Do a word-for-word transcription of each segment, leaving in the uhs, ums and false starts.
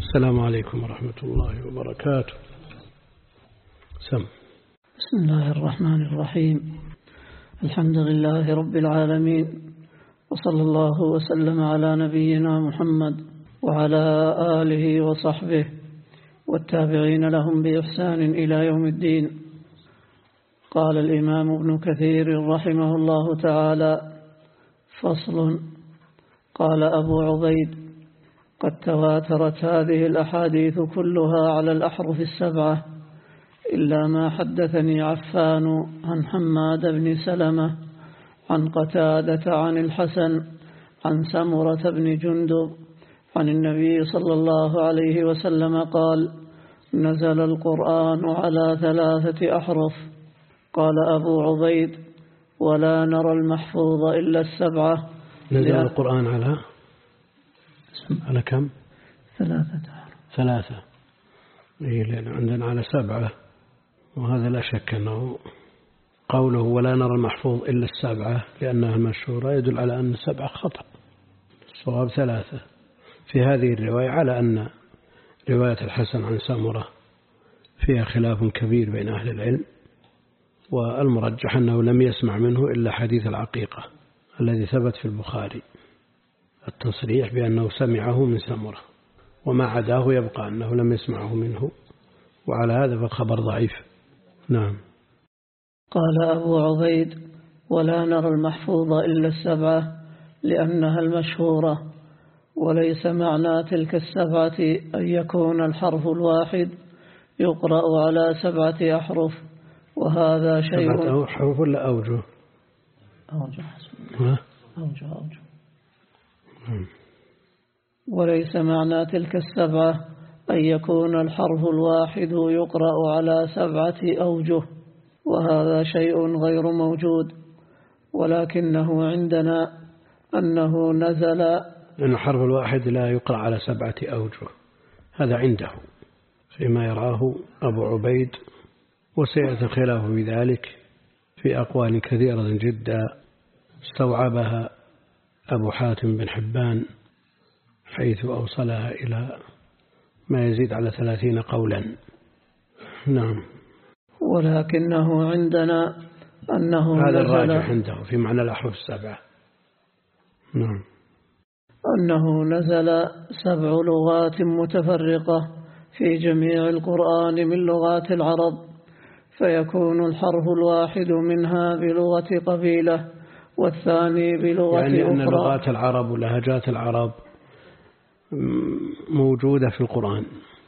السلام عليكم ورحمة الله وبركاته. سم. بسم الله الرحمن الرحيم. الحمد لله رب العالمين، وصلى الله وسلم على نبينا محمد وعلى آله وصحبه والتابعين لهم بإحسان إلى يوم الدين. قال الإمام ابن كثير رحمه الله تعالى: فصل. قال أبو عبيد: قد تواترت هذه الأحاديث كلها على الأحرف السبعة، إلا ما حدثني عفان عن حماد بن سلمة عن قتادة عن الحسن عن سمرة بن جندب عن النبي صلى الله عليه وسلم قال: نزل القرآن على ثلاثة أحرف. قال أبو عبيد: ولا نرى المحفوظ إلا السبعة. نزل القرآن على على كم؟ ثلاثة أحرف. ثلاثة. إيه، لأن عندنا على سبعة، وهذا لا شك أنه قوله ولا نرى المحفوظ إلا السبعة لأنها المشهورة يدل على أن السبعة خطأ، الصواب ثلاثة. في هذه الرواية على أن رواية الحسن عن سمرة فيها خلاف كبير بين أهل العلم، والمرجح أنه لم يسمع منه إلا حديث العقيقة الذي ثبت في البخاري، التصريح بأنه سمعه من سمرة، وما عداه يبقى أنه لم يسمعه منه، وعلى هذا فالخبر ضعيف. نعم. قال أبو عبيد: ولا نرى المحفوظ إلا السبعة لأنها المشهورة، وليس معنى تلك السبعة أن يكون الحرف الواحد يقرأ على سبعة أحرف، وهذا شيء. سبعة أحرف ولا أوجه؟ أوجه. أوجه أوجه. وليس معنى تلك السبعة أن يكون الحرف الواحد يقرأ على سبعة أوجه، وهذا شيء غير موجود، ولكنه عندنا أنه نزل. لأن الحرف الواحد لا يقرأ على سبعة أوجه، هذا عنده فيما يراه أبو عبيد، وسيأتي الخلاف بذلك في أقوال كثيرة جدا استوعبها أبو حاتم بن حبان، حيث أوصلها إلى ما يزيد على ثلاثين قولا. نعم. ولكنه عندنا أنه هذا نزل الراجح عنده في معنى الأحرف السبعة. نعم. أنه نزل سبع لغات متفرقة في جميع القرآن من لغات العرب، فيكون الحرف الواحد منها بلغة قبيلة، والثاني بلغة يعني أخرى. أن لغات العرب ولهجات العرب موجودة في القرآن،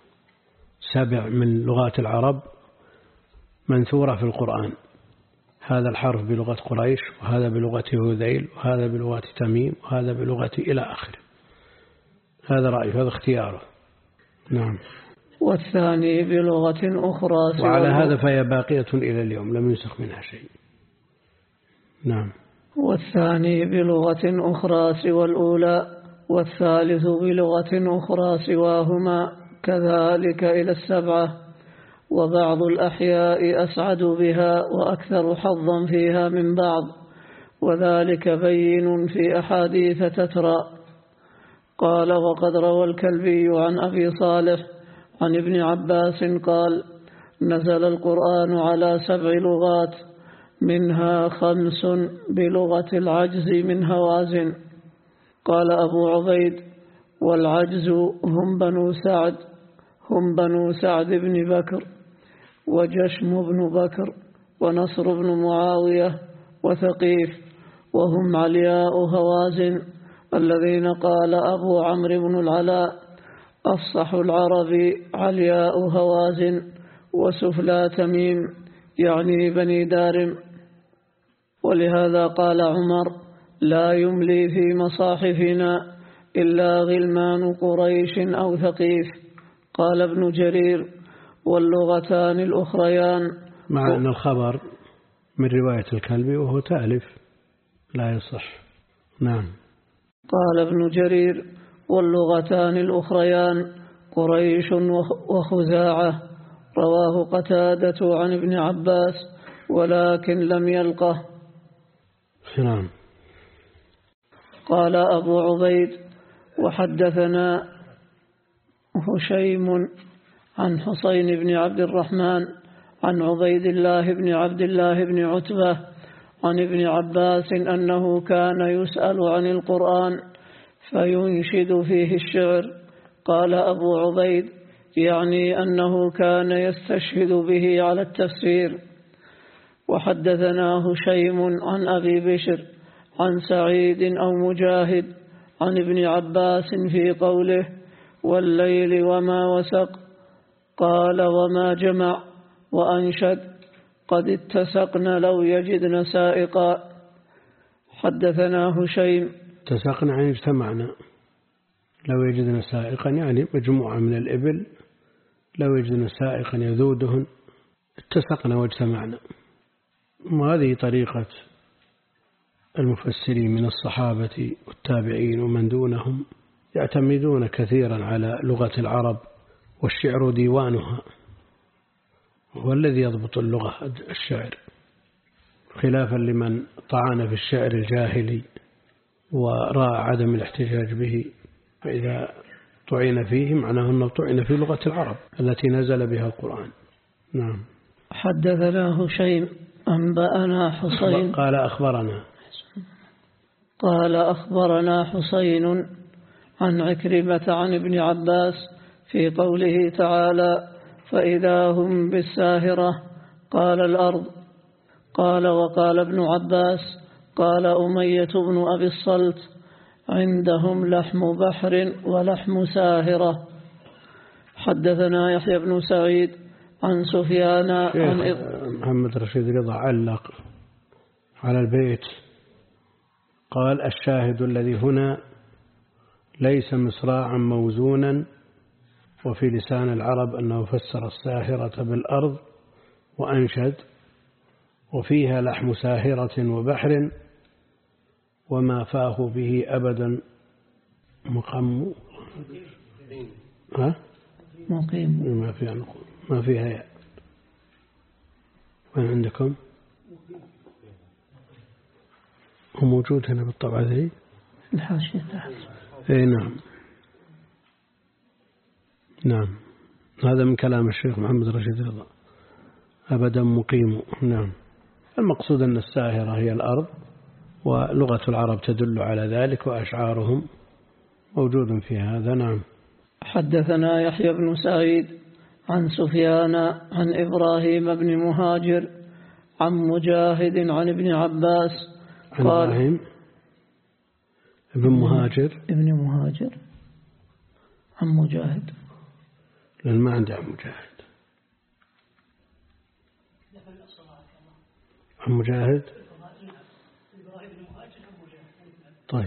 سبع من لغات العرب منثورة في القرآن، هذا الحرف بلغة قريش، وهذا بلغة هذيل، وهذا بلغة تميم، وهذا بلغة إلى آخره. هذا رأيه، هذا اختياره. نعم. والثاني بلغة أخرى، وعلى هذا فهي باقية إلى اليوم لم ينسخ منها شيء. نعم. والثاني بلغة أخرى سوى الأولى، والثالث بلغة أخرى سواهما، كذلك إلى السبعة. وبعض الأحياء أسعد بها وأكثر حظا فيها من بعض، وذلك بين في أحاديث تترى. قال: وقد روى الكلبي عن أبي صالح عن ابن عباس قال: نزل القرآن على سبع لغات، منها خمس بلغة العجز من هوازن. قال أبو عبيد: والعجز هم بنو سعد هم بنو سعد بن بكر، وجشم بن بكر، ونصر بن معاوية، وثقيف، وهم علياء هوازن، الذين قال أبو عمرو بن العلاء: أفصح العرب علياء هوازن، وسفلى تميم، يعني بني دارم. ولهذا قال عمر: لا يملي في مصاحفنا إلا غلمان قريش أو ثقيف. قال ابن جرير: واللغتان الأخريان. مع أن الخبر من رواية الكلبي وهو تألف لا يصح. نعم. قال ابن جرير: واللغتان الأخريان قريش وخزاعة. رواه قتادة عن ابن عباس ولكن لم يلقه. نعم. قال أبو عبيد: وحدثنا هشيم عن حسين بن عبد الرحمن عن عبيد الله بن عبد الله بن عتبة عن ابن عباس أنه كان يسأل عن القرآن فينشد فيه الشعر. قال أبو عبيد يعني أنه كان يستشهد به على التفسير. وحدثنا هشيم عن أبي بشر عن سعيد أو مجاهد عن ابن عباس في قوله والليل وما وسق قال وما جمع وأنشد قد اتسقنا لو يجدن سائقا. حدثنا هشيم اتسقنا يعني اجتمعنا، لو يجدن سائقا يعني مجموعة من الإبل لو يجدن سائقا يذودهن اتسقنا واجتمعنا. وهذه طريقة المفسرين من الصحابة والتابعين ومن دونهم، يعتمدون كثيرا على لغة العرب، والشعر ديوانها هو الذي يضبط اللغة الشعر، خلافا لمن طعن في الشعر الجاهلي ورأى عدم الاحتجاج به، فإذا طعن فيه معناه أنه طعن في لغة العرب التي نزل بها القرآن. نعم. حدثنا هشيم أنبأنا حسين قال أخبرنا قال أخبرنا حسين عن عكرمة عن ابن عباس في قوله تعالى فإذا هم بالساهرة قال الأرض. قال وقال ابن عباس قال أمية بن أبي الصلت عندهم لحم بحر ولحم ساهرة. حدثنا يحيى بن سعيد عن سفيان عن محمد رشيد رضا علق على البيت قال الشاهد الذي هنا ليس مصراعا موزونا، وفي لسان العرب أنه فسر الساهرة بالأرض وأنشد وفيها لحم ساهرة وبحر وما فاه به أبدا مقم ها مقيم ما فيها نقول ما فيها يا وين عندكم هو موجود هنا بالطبعة ذي الحاشية تحت. اي نعم نعم هذا من كلام الشيخ محمد رشيد رضا أبدا مقيم. نعم. المقصود أن الساهرة هي الأرض، ولغة العرب تدل على ذلك، وأشعارهم موجود في هذا. نعم. حدثنا يحيى بن سعيد عن سفيان عن إبراهيم بن مهاجر عن مجاهد عن ابن عباس عن إبراهيم ابن مهاجر ابن مهاجر عن مجاهد، لأن ما عنده عن مجاهد. عن مجاهد طيب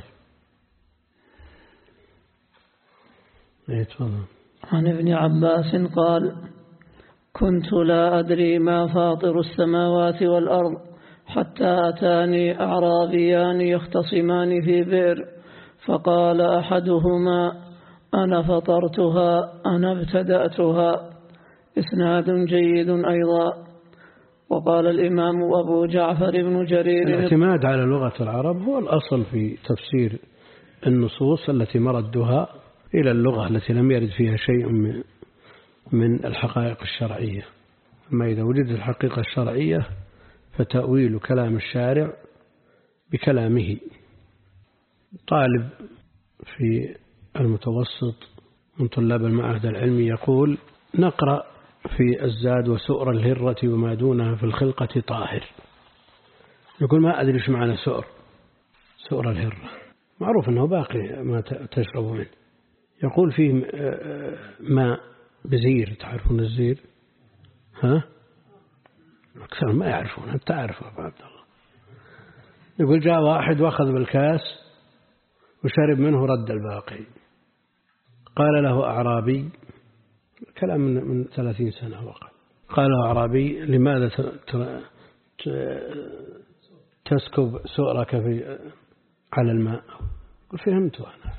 يتفضل. عن ابن عباس قال كنت لا أدري ما فاطر السماوات والأرض حتى أتاني أعرابيان يختصمان في بئر، فقال أحدهما أنا فطرتها أنا ابتدأتها. إسناد جيد أيضا. وقال الإمام أبو جعفر بن جرير الاعتماد على لغة العرب هو الأصل في تفسير النصوص التي مردها إلى اللغة التي لم يرد فيها شيء من الحقائق الشرعية. أما إذا وجدت الحقيقة الشرعية فتأويل كلام الشارع بكلامه. طالب في المتوسط من طلاب المعهد العلمي يقول نقرأ في الزاد وسؤر الهرة وما دونها في الخلقة طاهر. يقول ما أدري ايش معنى سؤر سؤر الهرة، معروف أنه باقي ما تشرب منه. يقول فيه ماء بزير، تعرفون الزير؟ ها أكثر ما يعرفون، أنت تعرفه أبو عبد الله. يقول جاء واحد واخذ بالكاس وشرب منه رد الباقي. قال له أعرابي، كلام من, من ثلاثين سنة وقت، قال له أعرابي لماذا تسكب سؤرك في على الماء؟ قل فهمت أنا.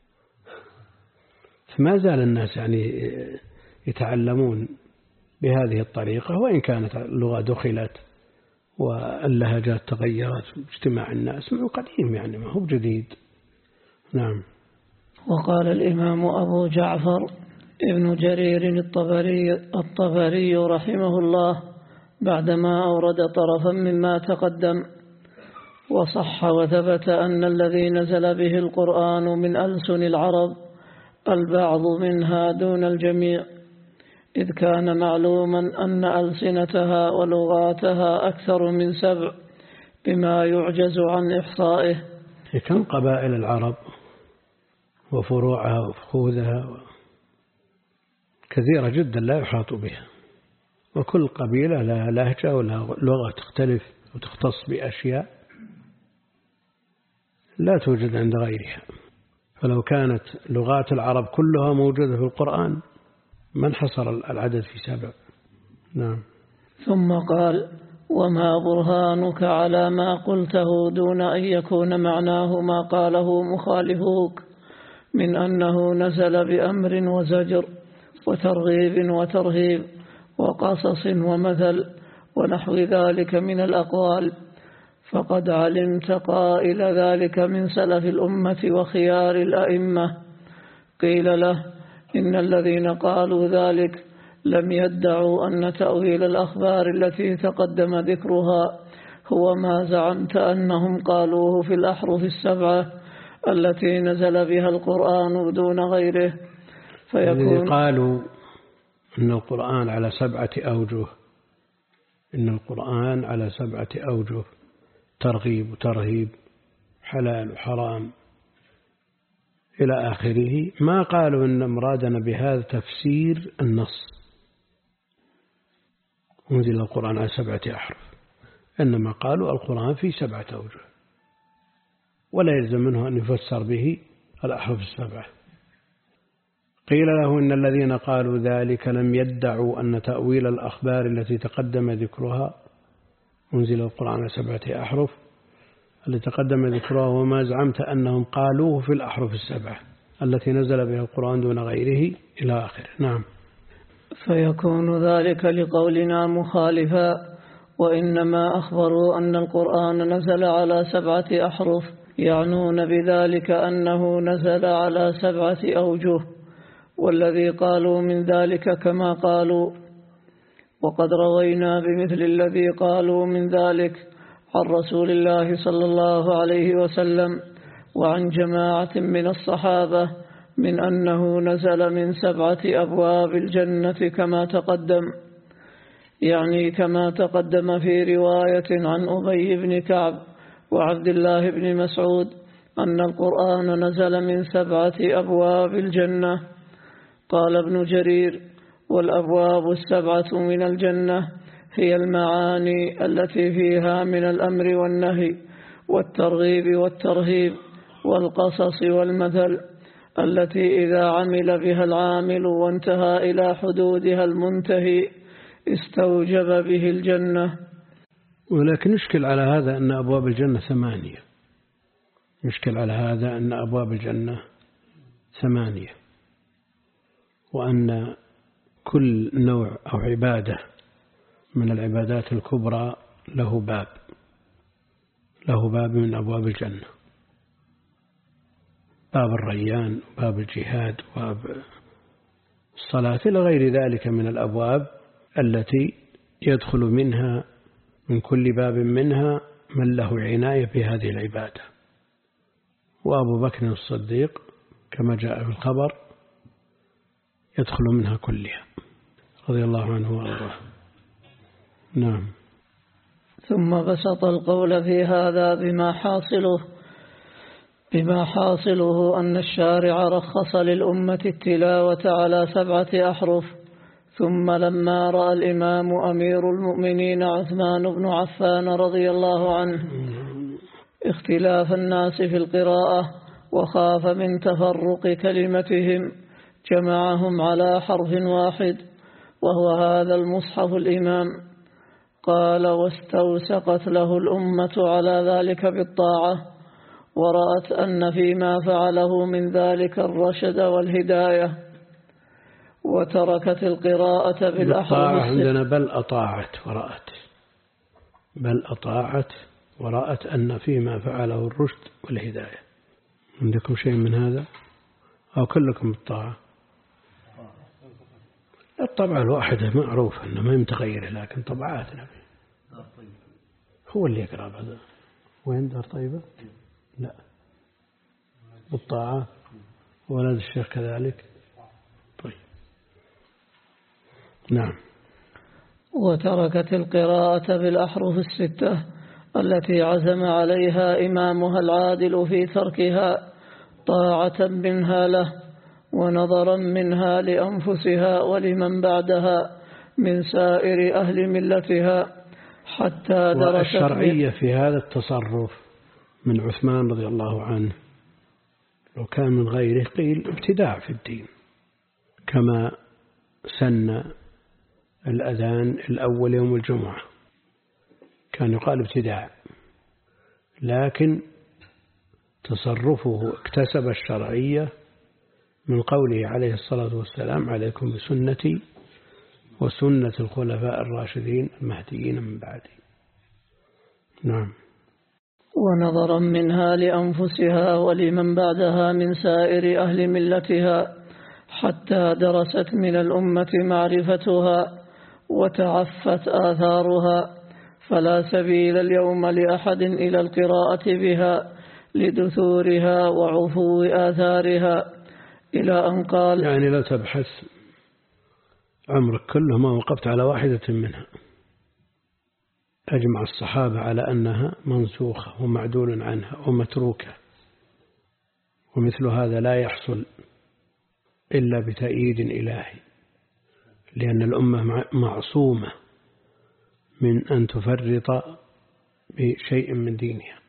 فما زال الناس يعني يتعلمون بهذه الطريقة، وإن كانت اللغة دخلت واللهجات تغيرت اجتماع الناس من قديم، يعني ما هو جديد. نعم. وقال الإمام أبو جعفر ابن جرير الطبري, الطبري رحمه الله بعدما أورد طرفا مما تقدم وصح وثبت أن الذي نزل به القرآن من ألسن العرب البعض منها دون الجميع، إذ كان معلوما أن ألسنتها ولغاتها أكثر من سبع بما يعجز عن إحصائه. كم قبائل العرب وفروعها وفخوذها كثيرة جدا لا يحاط بها، وكل قبيلة لها لهجة ولها لغة تختلف وتختص بأشياء لا توجد عند غيرها. فلو كانت لغات العرب كلها موجودة في القرآن ما انحصر العدد في سبع. نعم. ثم قال: وما برهانك على ما قلته دون أن يكون معناه ما قاله مخالفوك من أنه نزل بأمر وزجر وترغيب وترهيب وقصص ومثل ونحو ذلك من الأقوال، فقد علمت قائل ذلك من سلف الأمة وخيار الأئمة. قيل له: إن الذين قالوا ذلك لم يدعوا أن تأويل الأخبار التي تقدم ذكرها هو ما زعمت أنهم قالوه في الأحرف السبعة التي نزل بها القرآن دون غيره. فيكون قالوا إن القرآن على سبعة أوجه، إن القرآن على سبعة أوجه، ترغيب وترهيب، حلال وحرام إلى آخره، ما قالوا إن مرادنا بهذا تفسير النص أنزل القرآن على سبعة أحرف، إنما قالوا القرآن في سبعة أوجه ولا يلزم منه أن يفسر به الأحرف السبعة. قيل له: إن الذين قالوا ذلك لم يدعوا أن تأويل الأخبار التي تقدم ذكرها أنزل القرآن على سبعة أحرف التي تقدم ذكرها وما زعمت أنهم قالوه في الأحرف السبعة التي نزل بها القرآن دون غيره إلى آخره. نعم. فيكون ذلك لقولنا مخالفا، وإنما أخبروا أن القرآن نزل على سبعة أحرف، يعنون بذلك أنه نزل على سبعة أوجه، والذي قالوا من ذلك كما قالوا. وقد روينا بمثل الذي قالوا من ذلك عن رسول الله صلى الله عليه وسلم وعن جماعة من الصحابة من أنه نزل من سبعة أبواب الجنة كما تقدم، يعني كما تقدم في رواية عن أبي بن كعب وعبد الله بن مسعود أن القرآن نزل من سبعة أبواب الجنة. قال ابن جرير: والأبواب السبعة من الجنة هي المعاني التي فيها من الأمر والنهي والترغيب والترهيب والقصص والمثل، التي إذا عمل بها العامل وانتهى إلى حدودها المنتهي استوجب به الجنة. ولكن نشكل على هذا أن أبواب الجنة ثمانية، نشكل على هذا أن أبواب الجنة ثمانية، وأن كل نوع أو عبادة من العبادات الكبرى له باب، له باب من أبواب الجنة، باب الريان وباب الجهاد وباب الصلاة إلى غير ذلك من الأبواب التي يدخل منها من كل باب منها من له عناية بهذه العبادة. وأبو بكر الصديق كما جاء في الخبر يدخل منها كلها رضي الله عنه وأرضاه. نعم. ثم بسط القول في هذا بما حاصله بما حاصله أن الشارع رخص للأمة التلاوة على سبعة أحرف. ثم لما رأى الإمام أمير المؤمنين عثمان بن عفان رضي الله عنه اختلاف الناس في القراءة وخاف من تفرق كلمتهم جمعهم على حرف واحد وهو هذا المصحف الإمام. قال: واستوسقت له الأمة على ذلك بالطاعة، ورأت أن فيما فعله من ذلك الرشد والهداية، وتركت القراءة بالأحرف. عندنا بل أطاعت ورأت، بل أطاعت ورأت أن فيما فعله الرشد والهداية. عندكم شيء من هذا أو كلكم بالطاعة؟ الطبعة الواحدة معروف أنه ما متغير، لكن طبعات نبي هو اللي يقرأ هذا. وين دار طيبة؟ لا، بالطاعة. ولد الشيخ كذلك. طيب نعم. وتركت القراءة بالأحرف الستة التي عزم عليها إمامها العادل في تركها طاعة منها له ونظرا منها لأنفسها ولمن بعدها من سائر أهل ملتها، حتى درست. والشرعية في هذا التصرف من عثمان رضي الله عنه، لو كان من غيره قيل ابتداع في الدين، كما سن الأذان الأول يوم الجمعة كان يقال ابتداع، لكن تصرفه اكتسب الشرعية من قوله عليه الصلاة والسلام: عليكم بسنتي وسنة الخلفاء الراشدين المهديين من بعدي. نعم. ونظرا منها لأنفسها ولمن بعدها من سائر أهل ملتها، حتى درست من الأمة معرفتها وتعفت آثارها، فلا سبيل اليوم لأحد إلى القراءة بها لدثورها وعفو آثارها، إلى أن قال: يعني لو تبحث عمرك كله ما وقفت على واحدة منها. أجمع الصحابة على أنها منسوخة ومعدول عنها ومتروكة، ومثل هذا لا يحصل إلا بتأييد إلهي، لأن الأمة معصومة من أن تفرط بشيء من دينها.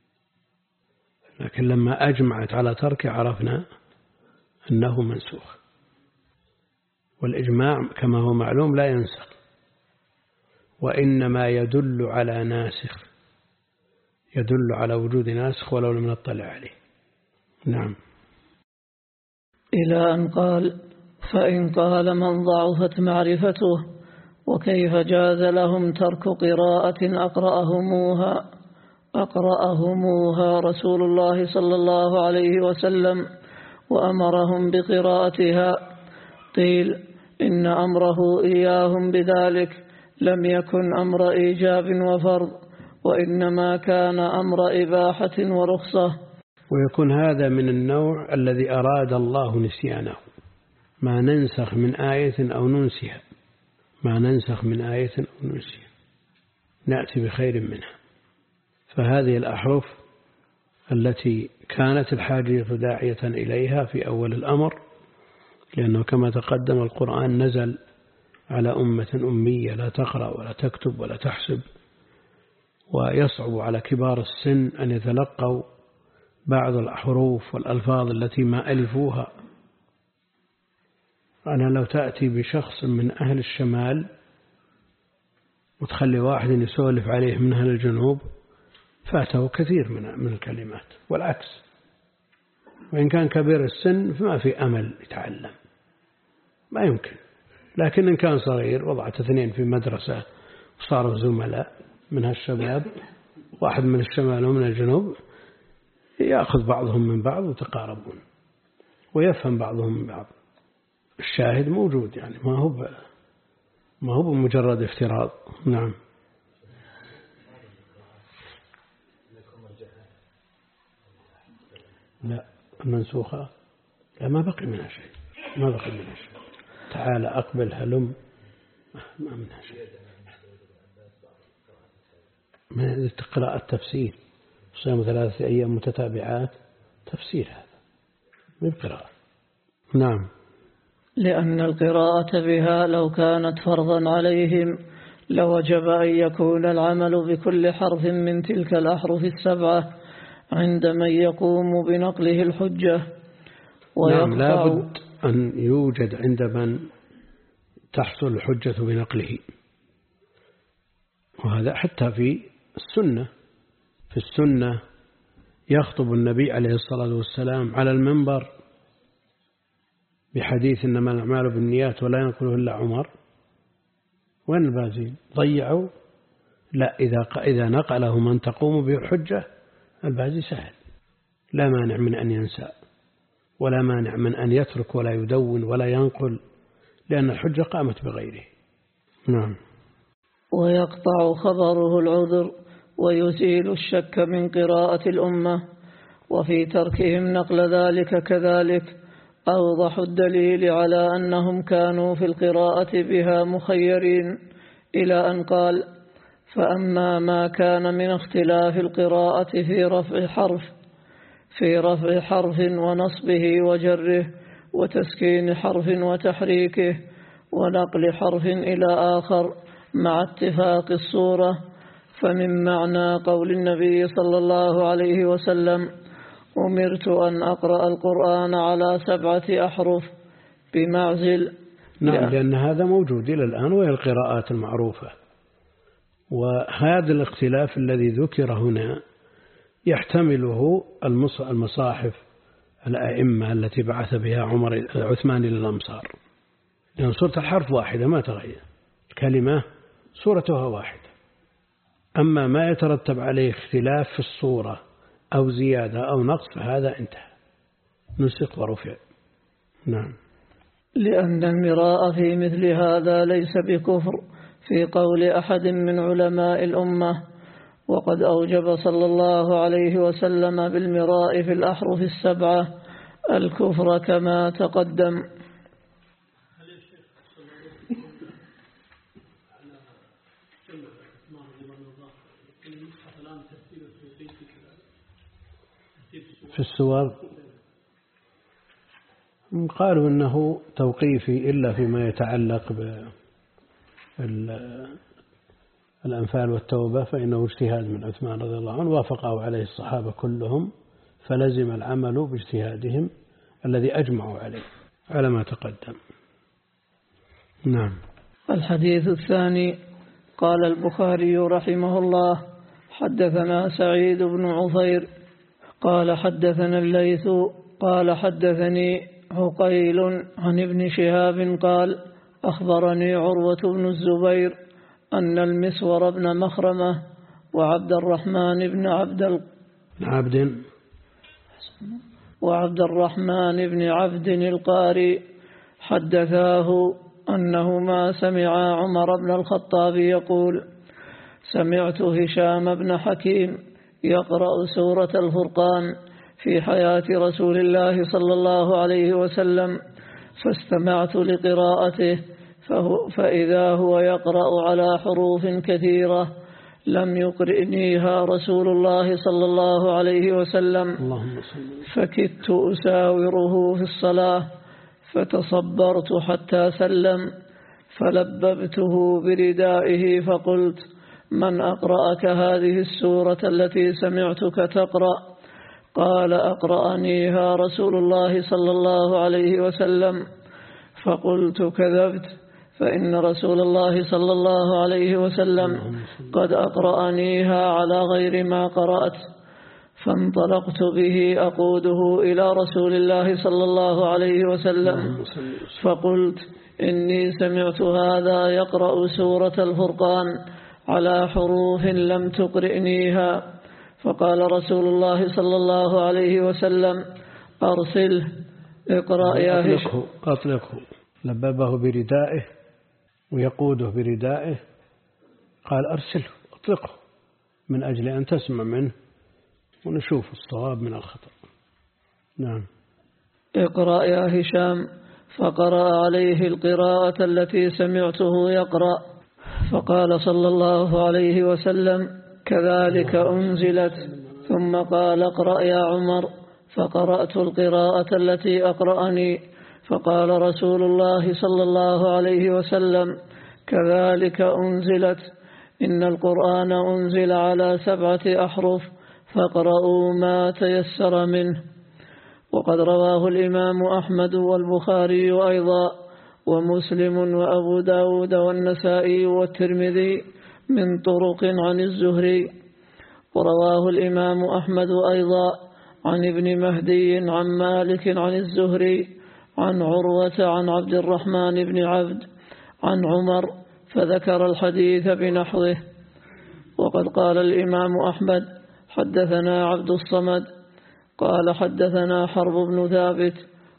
لكن لما أجمعت على ترك عرفنا أنه منسوخ، والإجماع كما هو معلوم لا ينسخ، وإنما يدل على ناسخ، يدل على وجود ناسخ ولو لم نطلع عليه. نعم. إلى أن قال: فإن قال من ضعفت معرفته وكيف جاز لهم ترك قراءة أقرأهموها أقرأهموها رسول الله صلى الله عليه وسلم وأمرهم بقراءتها؟ قيل: إن أمره إياهم بذلك لم يكن أمر إيجاب وفرض، وإنما كان أمر إباحة ورخصة. ويكون هذا من النوع الذي أراد الله نسيانه، ما ننسخ من آية أو ننسها، ما ننسخ من آية أو ننسها نأتي بخير منها. فهذه الأحرف التي كانت الحاجة داعية إليها في أول الأمر، لأنه كما تقدم القرآن نزل على أمة أمية لا تقرأ ولا تكتب ولا تحسب، ويصعب على كبار السن أن يتلقوا بعض الحروف والألفاظ التي ما ألفوها. أنا لو تأتي بشخص من أهل الشمال وتخلي واحد يسولف عليه من أهل الجنوب فاته كثير من من الكلمات، والعكس. وإن كان كبير السن فما في أمل يتعلم، ما يمكن. لكن إن كان صغير وضعت اثنين في مدرسة وصاروا زملاء من هالشباب، واحد من الشمال ومن الجنوب، يأخذ بعضهم من بعض وتقاربون ويفهم بعضهم من بعض. الشاهد موجود، يعني ما هو ب... ما هو بمجرد افتراض. نعم. لا، المنسوخة لا، ما بقي منها شيء، ما بقي منها شيء. تعال أقبل هلم، ما منها شيء. من تقرأ التفسير صيام ثلاثة أيام متتابعات، تفسير هذا من قراءة. نعم. لأن القراءة بها لو كانت فرضا عليهم لوجب أن يكون العمل بكل حرف من تلك الأحرف السبعة عند من يقوم بنقله الحجة. نعم، لا بد أن يوجد عند من تحصل الحجة بنقله، وهذا حتى في السنة. في السنة يخطب النبي عليه الصلاة والسلام على المنبر بحديث إنما الأعمال بالنيات ولا ينقله إلا عمر. وين البازين؟ ضيعوا؟ لا، إذا إذا نقله من تقوم به الحجة البازي سهل، لا مانع من أن ينسى، ولا مانع من أن يترك ولا يدون ولا ينقل، لأن الحجة قامت بغيره. نعم. ويقطع خبره العذر ويزيل الشك من قراءة الأمة، وفي تركهم نقل ذلك كذلك أوضح الدليل على أنهم كانوا في القراءة بها مخيرين، إلى أن قال: فأما ما كان من اختلاف القراءة في رفع حرف في رفع حرف ونصبه وجره وتسكين حرف وتحريكه ونقل حرف إلى آخر مع اتفاق الصورة، فمن معنى قول النبي صلى الله عليه وسلم: أمرت أن أقرأ القرآن على سبعة أحرف بمعزل. نعم، لأن هذا موجود إلى الآن وهي القراءات المعروفة. وهذا الاختلاف الذي ذكر هنا يحتمله المصاحف الأئمة التي بعث بها عمر عثمان إلى الأمصار، لأن سورة الحرف واحدة ما تغير، كلمة سورتها واحدة. أما ما يترتب عليه اختلاف في الصورة أو زيادة أو نقص فهذا انتهى، نسخ ورفع. نعم. لأن المراء في مثل هذا ليس بكفر في قول أحد من علماء الأمة، وقد أوجب صلى الله عليه وسلم بالمراء في الأحرف السبعة الكفر كما تقدم. في السور قالوا إنه توقيفي إلا فيما يتعلق بالأنفال والتوبة، فإنه اجتهاد من عثمان رضي الله عنه وافقه عليه الصحابة كلهم، فلزم العمل باجتهادهم الذي أجمعوا عليه على ما تقدم. نعم. الحديث الثاني: قال البخاري رحمه الله: حدثنا سعيد بن عفير قال حدثنا الليث قال حدثني عقيل عن ابن شهاب قال: أخبرني عروة بن الزبير أن المسور بن مخرمة وعبد الرحمن بن عبد عبد وعبد الرحمن بن عبد القاري حدثاه أنهما سمعا عمر بن الخطاب يقول: سمعت هشام بن حكيم يقرأ سورة الفرقان في حياة رسول الله صلى الله عليه وسلم، فاستمعت لقراءته فإذا هو يقرأ على حروف كثيرة لم يقرئنيها رسول الله صلى الله عليه وسلم، فكدت أساوره في الصلاة فتصبرت حتى سلم، فلببته بردائه فقلت: من أقرأك هذه السورة التي سمعتك تقرأ؟ قال: أقرأنيها رسول الله صلى الله عليه وسلم. فقلت: كذبت، فإن رسول الله صلى الله عليه وسلم قد أقرأنيها على غير ما قرأت. فانطلقت به أقوده إلى رسول الله صلى الله عليه وسلم فقلت: إني سمعت هذا يقرأ سورة الفرقان على حروف لم تقرئنيها. فقال رسول الله صلى الله عليه وسلم: أرسله، اقرأ يا هشام. أطلقه. لببه بردائه ويقوده بردائه، قال: أرسله، أطلقه، من أجل أن تسمع منه ونشوف الصواب من الخطأ. نعم. اقرأ يا هشام. فقرأ عليه القراءة التي سمعته يقرأ، فقال صلى الله عليه وسلم: كذلك أنزلت. ثم قال: اقرأ يا عمر. فقرأت القراءة التي أقرأني، فقال رسول الله صلى الله عليه وسلم: كذلك أنزلت، إن القرآن أنزل على سبعة أحرف فاقرأوا ما تيسر منه. وقد رواه الإمام أحمد والبخاري أيضا ومسلم وأبو داود والنسائي والترمذي من طرق عن الزهري. ورواه الإمام أحمد أيضا عن ابن مهدي عن مالك عن الزهري عن عروة عن عبد الرحمن بن عبد عن عمر، فذكر الحديث بنحوه. وقد قال الإمام أحمد: حدثنا عبد الصمد قال حدثنا حرب بن ثابت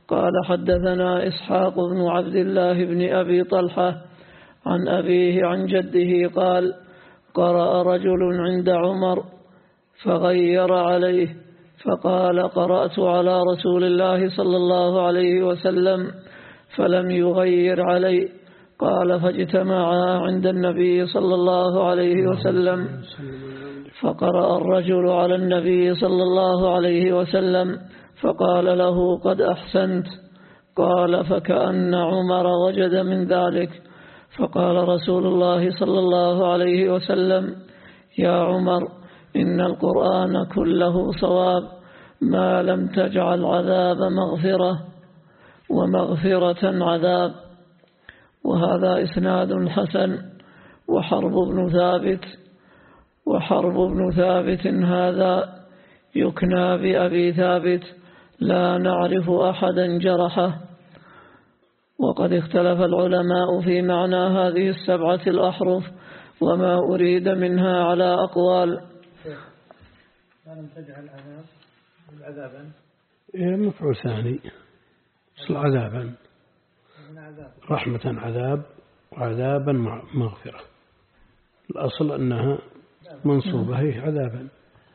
قال حدثنا إسحاق بن عبد الله بن أبي طلحة عن أبيه عن جده قال قرأ رجل عند عمر فغير عليه فقال قرأت على رسول الله صلى الله عليه وسلم فلم يغير علي. قال فاجتمعا عند النبي صلى الله عليه وسلم فقرأ الرجل على النبي صلى الله عليه وسلم فقال له قد أحسنت. قال فكأن عمر وجد من ذلك فقال رسول الله صلى الله عليه وسلم يا عمر إن القرآن كله صواب ما لم تجعل عذاب مغفرة ومغفرة عذاب. وهذا إسناد حسن. وحرب بن ثابت وحرب بن ثابت هذا يكنى بأبي ثابت لا نعرف أحدا جرحه. وقد اختلف العلماء في معنى هذه السبعة الأحرف وما أريد منها على أقوال. ما لم تجعل عذاب عذابا مفعول ثاني أصل عذابا رحمة عذاب وعذابا مغفرة. الأصل أنها منصوبة هي عذابا.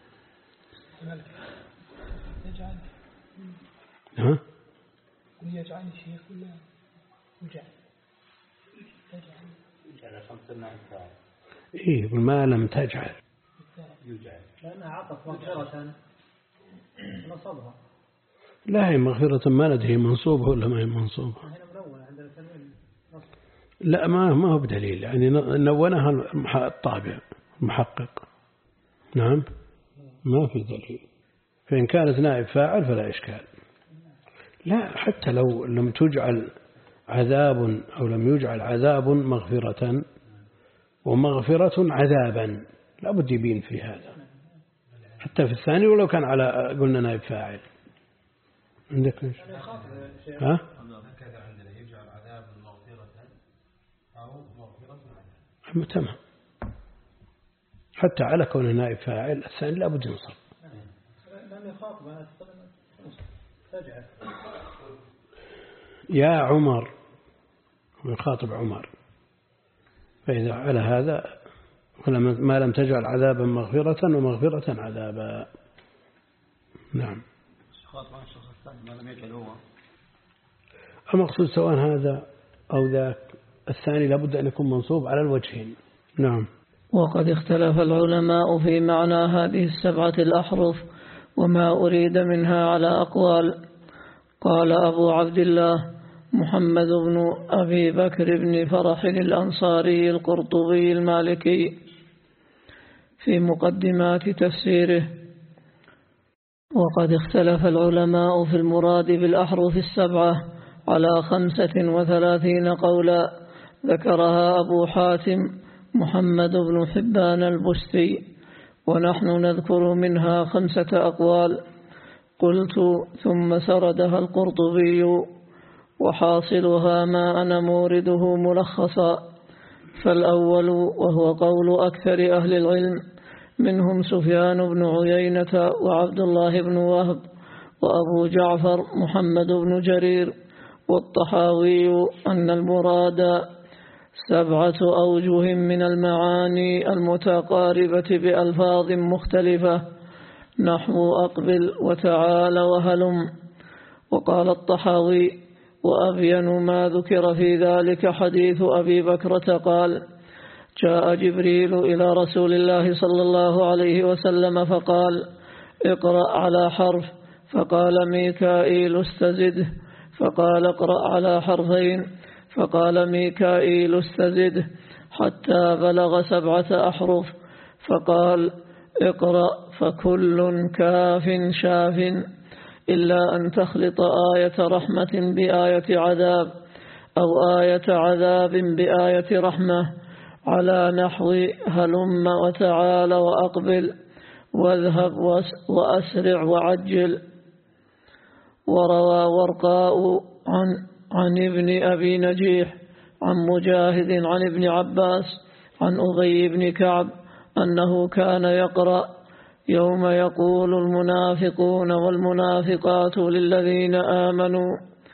يجعل ها يجعل الشيخ ولا يجعل يجعل خمسة فاعل إيه ما لم تجعل يجعل لأنها عطف مغفرة نصبها. لا هي مغفرة ما ندري منصوبة ولا ما هي منصوبة. لا ما ما هو بدليل يعني نونها الطابع المحقق. نعم ما في دليل. فإن كانت نائب فاعل فلا إشكال. لا حتى لو لم تجعل عذاب أو لم يجعل عذاب مغفرة ومغفرة عذابا لا بد يبين في هذا حتى في الثاني ولو كان على قلنا نائب فاعل. عندك ايش؟ ها؟ هكذا عندنا يجعل عذاب مغفرة أو مغفرة عذاب. تمام. حتى على كونه نائب فاعل الثاني لا بد ينصب. لم يخاطب أنا تجعل يا عمر ويخاطب عمر. فإذا على هذا ما لم تجعل عذابا مغفرة ومغفرة عذابا. نعم. ما لم يجعل هو المقصود سواء هذا أو ذاك الثاني لابد أن يكون منصوب على الوجهين. نعم. وقد اختلف العلماء في معنى هذه السبعة الأحرف وما أريد منها على أقوال. قال أبو عبد الله محمد بن أبي بكر بن فرح الأنصاري القرطبي المالكي في مقدمات تفسيره وقد اختلف العلماء في المراد بالأحرف السبعة على خمسة وثلاثين قولا ذكرها أبو حاتم محمد بن حبان البستي ونحن نذكر منها خمسة أقوال. قلت ثم سردها القرطبي وحاصلها ما أنا مورده ملخصا. فالأول وهو قول أكثر أهل العلم منهم سفيان بن عيينة وعبد الله بن وهب وأبو جعفر محمد بن جرير والطحاوي أن المراد سبعة أوجه من المعاني المتقاربة بألفاظ مختلفة نحو أقبل وتعال وهلم. وقال الطحاوي وأبين ما ذكر في ذلك حديث أبي بكرة قال جاء جبريل إلى رسول الله صلى الله عليه وسلم فقال اقرأ على حرف فقال ميكائيل استزده فقال اقرأ على حرفين فقال ميكائيل استزده حتى بلغ سبعة أحرف فقال اقرأ فكل كاف شاف إلا أن تخلط آية رحمة بآية عذاب أو آية عذاب بآية رحمة على نحو هلم وتعال وأقبل واذهب وأسرع وعجل. وروى ورقاء عن, عن ابن أبي نجيح عن مجاهد عن ابن عباس عن أبي بن كعب أنه كان يقرأ يوم يقول المنافقون والمنافقات للذين آمنوا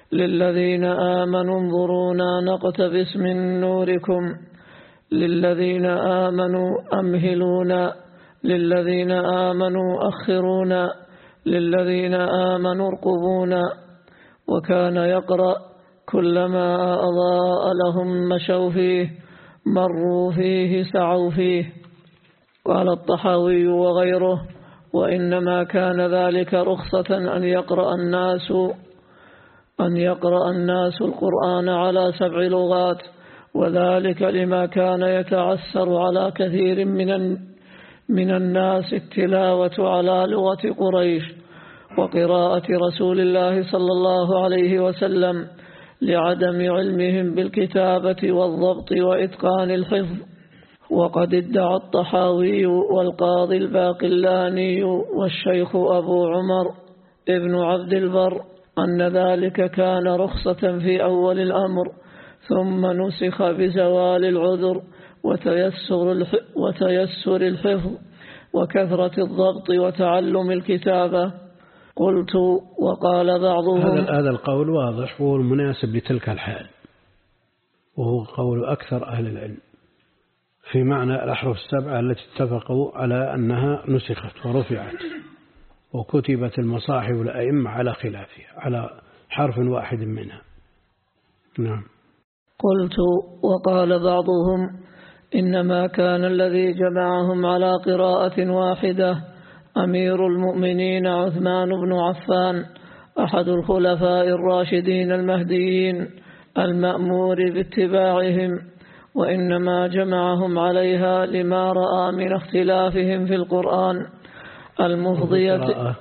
للذين آمنوا انظرونا نقتبس من نوركم للذين آمنوا أمهلونا للذين آمنوا أخرونا للذين آمنوا ارقبونا. وكان يقرأ كلما أضاء لهم مشوا فيه مروا فيه سعوا فيه. قال الطحاوي وغيره: وإنما كان ذلك رخصة أن يقرأ الناس أن يقرأ الناس القرآن على سبع لغات، وذلك لما كان يتعسر على كثير من من الناس التلاوة على لغة قريش وقراءة رسول الله صلى الله عليه وسلم لعدم علمهم بالكتابة والضبط وإتقان الحفظ. وقد ادعى الطحاوي والقاضي الباقلاني والشيخ أبو عمر ابن عبد البر أن ذلك كان رخصة في أول الأمر، ثم نسخ بزوال العذر وتيسر وتيسر الحفظ وكثرة الضبط وتعلم الكتابة. قلت: وقال بعضهم هذا هذا القول واضح وهو المناسب لتلك الحال، وهو قول أكثر أهل العلم في معنى الأحرف السبعة التي اتفقوا على أنها نسخت ورفعت وكتبت المصاحف الأئمة على خلافها على حرف واحد منها. نعم. قلت: وقال بعضهم إنما كان الذي جمعهم على قراءة واحدة أمير المؤمنين عثمان بن عفان أحد الخلفاء الراشدين المهديين المأمور باتباعهم، وإنما جمعهم عليها لما رأى من اختلافهم في القرآن المفضية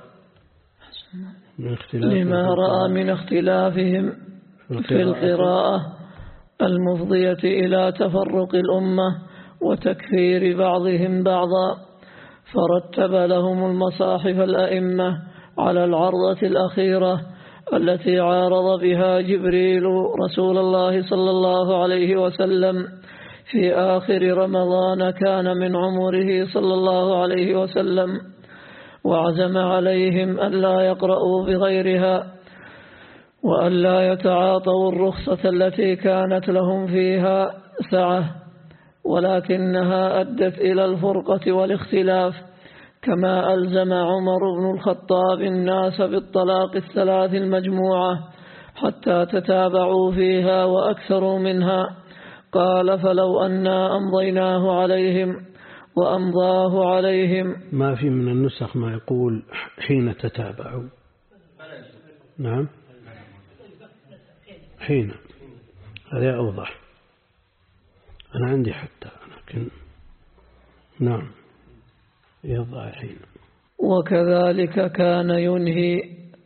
لما رأى من اختلافهم في القراءة المفضية إلى تفرق الأمة وتكفير بعضهم بعضا، فرتب لهم المصاحف الأئمة على العرضة الأخيرة التي عارض بها جبريل رسول الله صلى الله عليه وسلم في آخر رمضان كان من عمره صلى الله عليه وسلم، وعزم عليهم ألا يقرأوا بغيرها وألا يتعاطوا الرخصة التي كانت لهم فيها سعة، ولكنها أدت إلى الفرقة والاختلاف، كما ألزم عمر بن الخطاب الناس بالطلاق الثلاث المجموعة حتى تتابعوا فيها وأكثروا منها. قال: فلو أنا أمضيناه عليهم وأمضاه عليهم. ما في من النسخ ما يقول حين تتابعوا. نعم، حين، هذا أوضح. أنا عندي حتى، لكن نعم يضع حين. وكذلك كان ينهي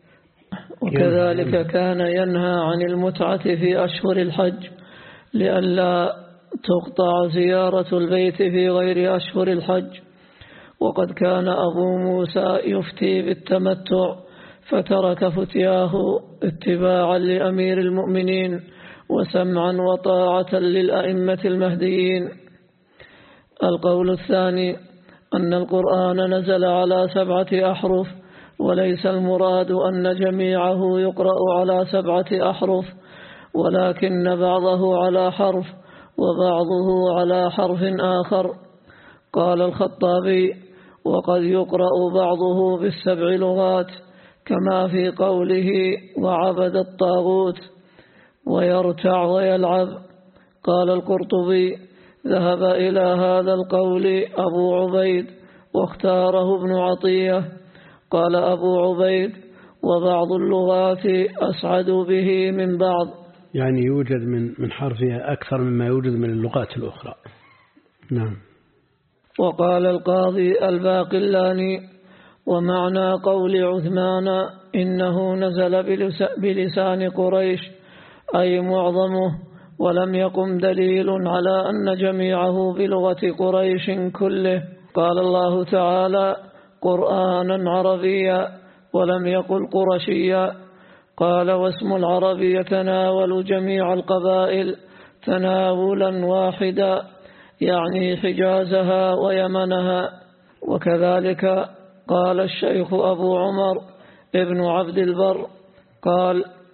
وكذلك كان ينهى عن المتعة في أشهر الحج لئلا تقطع زيارة البيت في غير أشهر الحج. وقد كان أبو موسى يفتي بالتمتع فترك فتياه اتباعا لأمير المؤمنين وسمعا وطاعة للأئمة المهديين. القول الثاني أن القرآن نزل على سبعة أحرف، وليس المراد أن جميعه يقرأ على سبعة أحرف، ولكن بعضه على حرف وبعضه على حرف آخر. قال الخطابي: وقد يقرأ بعضه بالسبع لغات كما في قوله: وعبد الطاغوت ويرتع ويلعب. قال القرطبي: ذهب إلى هذا القول أبو عبيد واختاره ابن عطية. قال أبو عبيد: وبعض اللغات أسعد به من بعض، يعني يوجد من من حرفها أكثر مما يوجد من اللغات الأخرى. نعم. وقال القاضي الباقلاني: ومعنى قول عثمان إنه نزل بلسان قريش أي معظمه، ولم يقم دليل على أن جميعه بلغة قريش كله. قال الله تعالى: قرآنا عربيا، ولم يقل قرشيا. قال: واسم العرب يتناول جميع القبائل تناولا واحدا، يعني حجازها ويمنها. وكذلك قال الشيخ أبو عمر ابن عبد البر قال: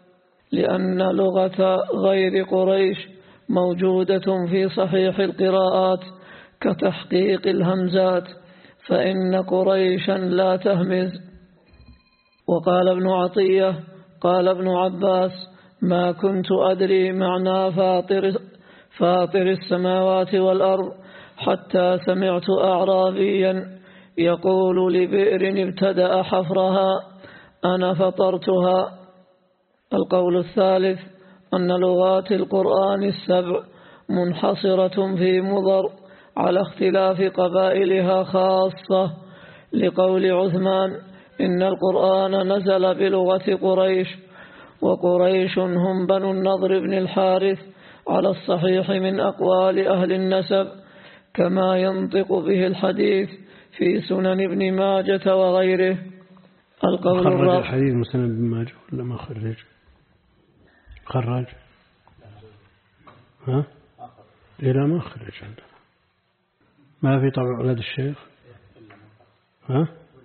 لأن لغة غير قريش موجودة في صحيح القراءات كتحقيق الهمزات، فإن قريشا لا تهمز. وقال ابن عطية قال ابن عباس: ما كنت أدري معنى فاطر, فاطر السماوات والأرض حتى سمعت أعرابيا يقول لبئر ابتدأ حفرها أنا فطرتها. القول الثالث أن لغات القرآن السبع منحصرة في مضر على اختلاف قبائلها خاصة، لقول عثمان: إن القرآن نزل بلغة قريش، وقريش هم بنو النضر بن الحارث على الصحيح من أقوال أهل النسب، كما ينطق به الحديث في سنن ابن ماجة وغيره. القول خرج الرابع الحديث من سنن ابن ماجة ولا ما خرج؟ خرج ها؟ إلى ما خرج عندنا، ما في طبع ولد الشيخ ها؟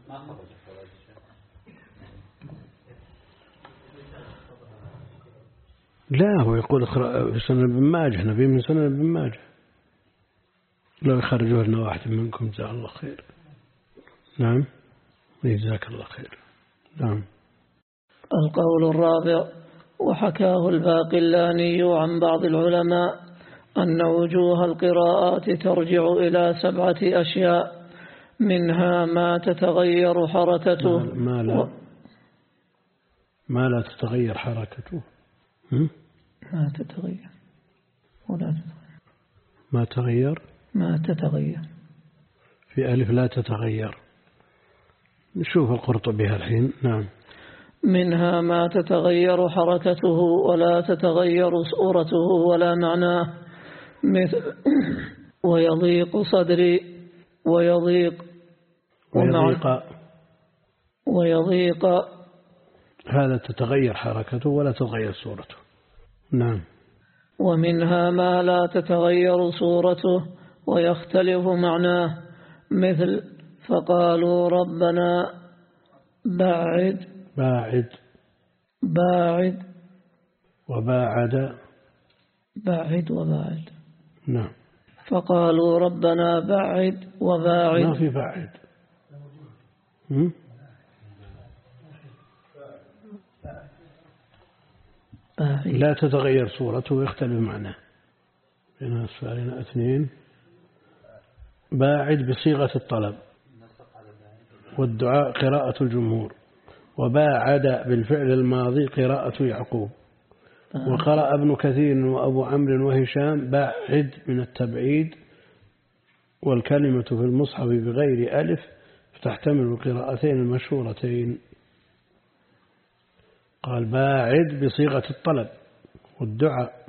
لا، هو يقول في سنن ابن ماجه، نبي من سنن ابن ماجه، لو يخرجوه لنا واحد منكم جزاه الله خير. نعم، جزاك الله خير. نعم. القول الرابع: وحكاه الباقلاني عن بعض العلماء أن وجوه القراءات ترجع إلى سبعة أشياء، منها ما تتغير حركته ما لا, و... ما لا تتغير حركته. هم؟ ما تتغير ولا تتغير. ما تغير ما تتغير في ألف لا تتغير. نشوف القرطبي الحين. نعم. منها ما تتغير حركته ولا تتغير صورته ولا معناه، مثل ويضيق صدري ويضيق ويضيق ويضيق هذا تتغير حركته ولا تتغير صورته. نعم. ومنها ما لا تتغير صورته ويختلف معناه، مثل فقالوا ربنا باعد باعد باعد وباعد باعد وباعد. نعم. فقالوا ربنا باعد وباعد. ما في باعد. هم؟ باعد. لا تتغير صورته ويختلف معناه. بين السؤالين اثنين. باعد بصيغة الطلب، والدعاء قراءة الجمهور، وباعد بالفعل الماضي قراءة يعقوب. وقرأ ابن كثير وأبو عمرو وهشام باعد من التبعيد، والكلمة في المصحف بغير ألف فتحتمل القراءتين المشهورتين. قال باعد بصيغة الطلب والدعاء،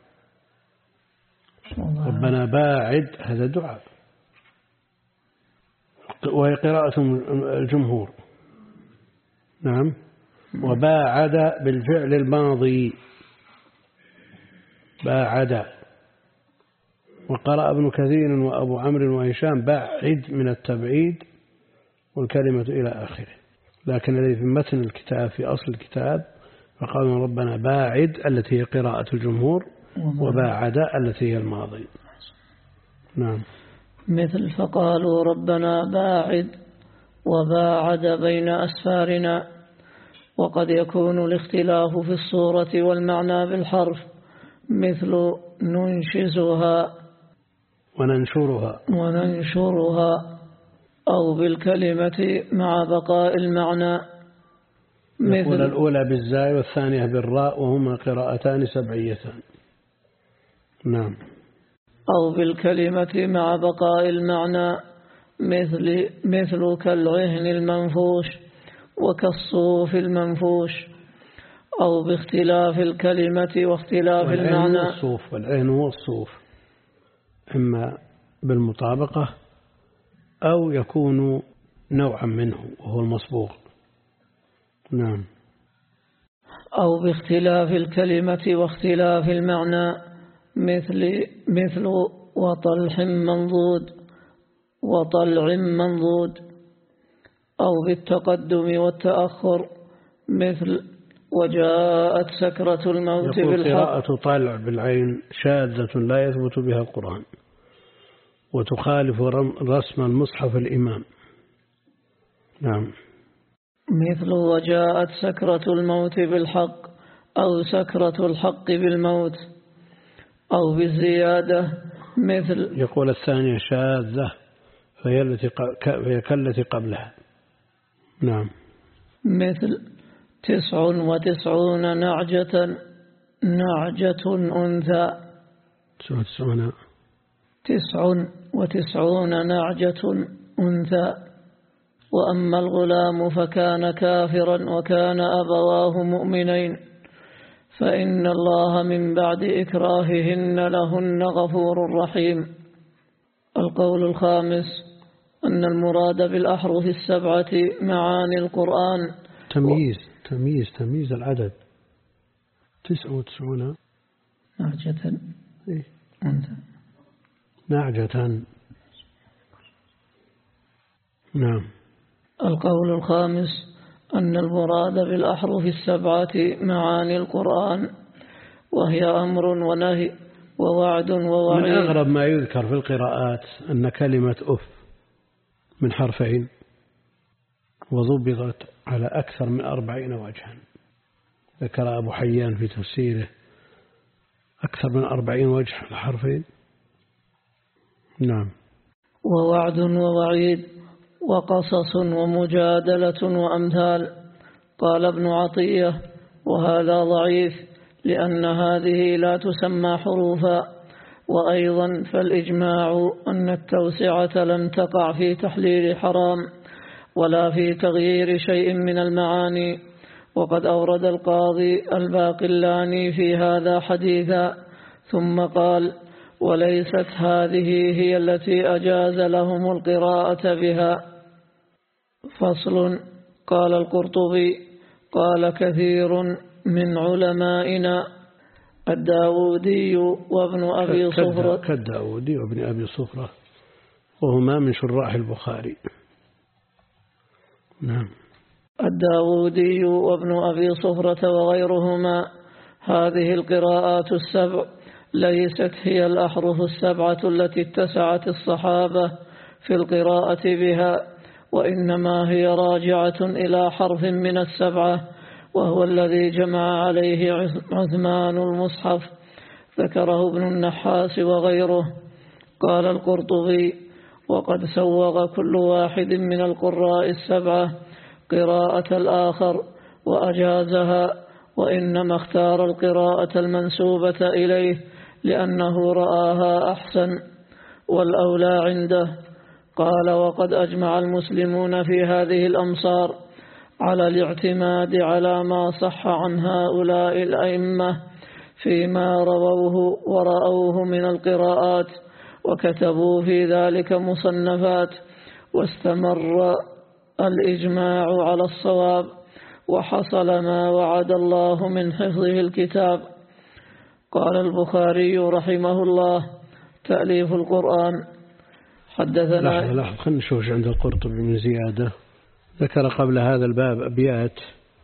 ربنا باعد هذا دعاء، وهي قراءة الجمهور. نعم. وباعد بالفعل الماضي باعد. وقرأ ابن كثير وأبو عمرو وهشام باعد من التبعيد والكلمة إلى آخره. لكن الذي في متن الكتاب في أصل الكتاب فقالوا ربنا باعد التي هي قراءة الجمهور، وباعد التي هي الماضي. نعم. مثل فقالوا ربنا باعد وباعد بين أسفارنا. وقد يكون الاختلاف في الصورة والمعنى بالحرف، مثل ننشزها وننشرها وننشرها، أو بالكلمة مع بقاء المعنى، مثل الأولى بالزاي والثانية بالراء، وهما قراءتان سبعيتان. نعم. أو بالكلمة مع بقاء المعنى، مثل مثل كالعهن المنفوش وكالصوف المنفوش، أو باختلاف الكلمة واختلاف المعنى. والصوف والعهن هو الصوف، إما بالمطابقة أو يكون نوعا منه وهو المصبوغ. نعم. أو باختلاف الكلمة واختلاف المعنى، مثل مثل وطلح منضود وطلع منضود. أو بالتقدم والتأخر، مثل وجاءت سكرة الموت يقول بالحق. قراءة طالع بالعين شاذة لا يثبت بها القرآن وتخالف رسم المصحف الإمام. نعم. مثل وجاءت سكرة الموت بالحق أو سكرة الحق بالموت أو بالزيادة. مثل يقول الثانية شاذة فهي التي فهي كالتي قبلها. نعم. مثل تسع وتسعون نعجة نعجة أنثى. تسع وتسعون نعجة أنثى. وأما الغلام فكان كافرا وكان أبواه مؤمنين فإن الله من بعد إكراههن لهن غفور رحيم. القول الخامس أن المراد بالأحرف السبعة معاني القرآن تمييز تمييز تمييز العدد. تسعة وتسعون نعجة أنثى نعجة. نعم. القول الخامس أن المراد بالأحرف السبعة معاني القرآن وهي أمر ونهي ووعد ووعيد. من أغرب ما يذكر في القراءات أن كلمة أف من حرفين وضبطت على أكثر من أربعين وجها. ذكر أبو حيان في تفسيره أكثر من أربعين وجه الحرفين. نعم. ووعد ووعيد وقصص ومجادلة وأمثال. قال ابن عطية وهذا ضعيف لأن هذه لا تسمى حروفا. وأيضا فالإجماع أن التوسعة لم تقع في تحليل حرام ولا في تغيير شيء من المعاني. وقد أورد القاضي الباقلاني في هذا حديثا ثم قال وليست هذه هي التي أجاز لهم القراءة بها. فصل. قال القرطبي قال كثير من علمائنا الداودي وابن أبي صفرة كالداودي وابن أبي صفرة وهما من شراح البخاري. نعم. الداودي وابن أبي صفرة وغيرهما هذه القراءات السبع ليست هي الأحرف السبعة التي اتسعت الصحابة في القراءة بها وإنما هي راجعة إلى حرف من السبعة وهو الذي جمع عليه عثمان المصحف. ذكره ابن النحاس وغيره. قال القرطبي وقد سوغ كل واحد من القراء السبعة قراءة الآخر وأجازها وإنما اختار القراءة المنسوبة إليه لأنه رآها أحسن والأولى عنده. قال وقد أجمع المسلمون في هذه الأمصار على الاعتماد على ما صح عن هؤلاء الأئمة فيما رووه ورأوه من القراءات وكتبوا في ذلك مصنفات واستمر الإجماع على الصواب وحصل ما وعد الله من حفظه الكتاب. قال البخاري رحمه الله تأليف القرآن. حدثنا لحظة لحظة خلنا نشوف عند القرطبي من زيادة. ذكر قبل هذا الباب أبيات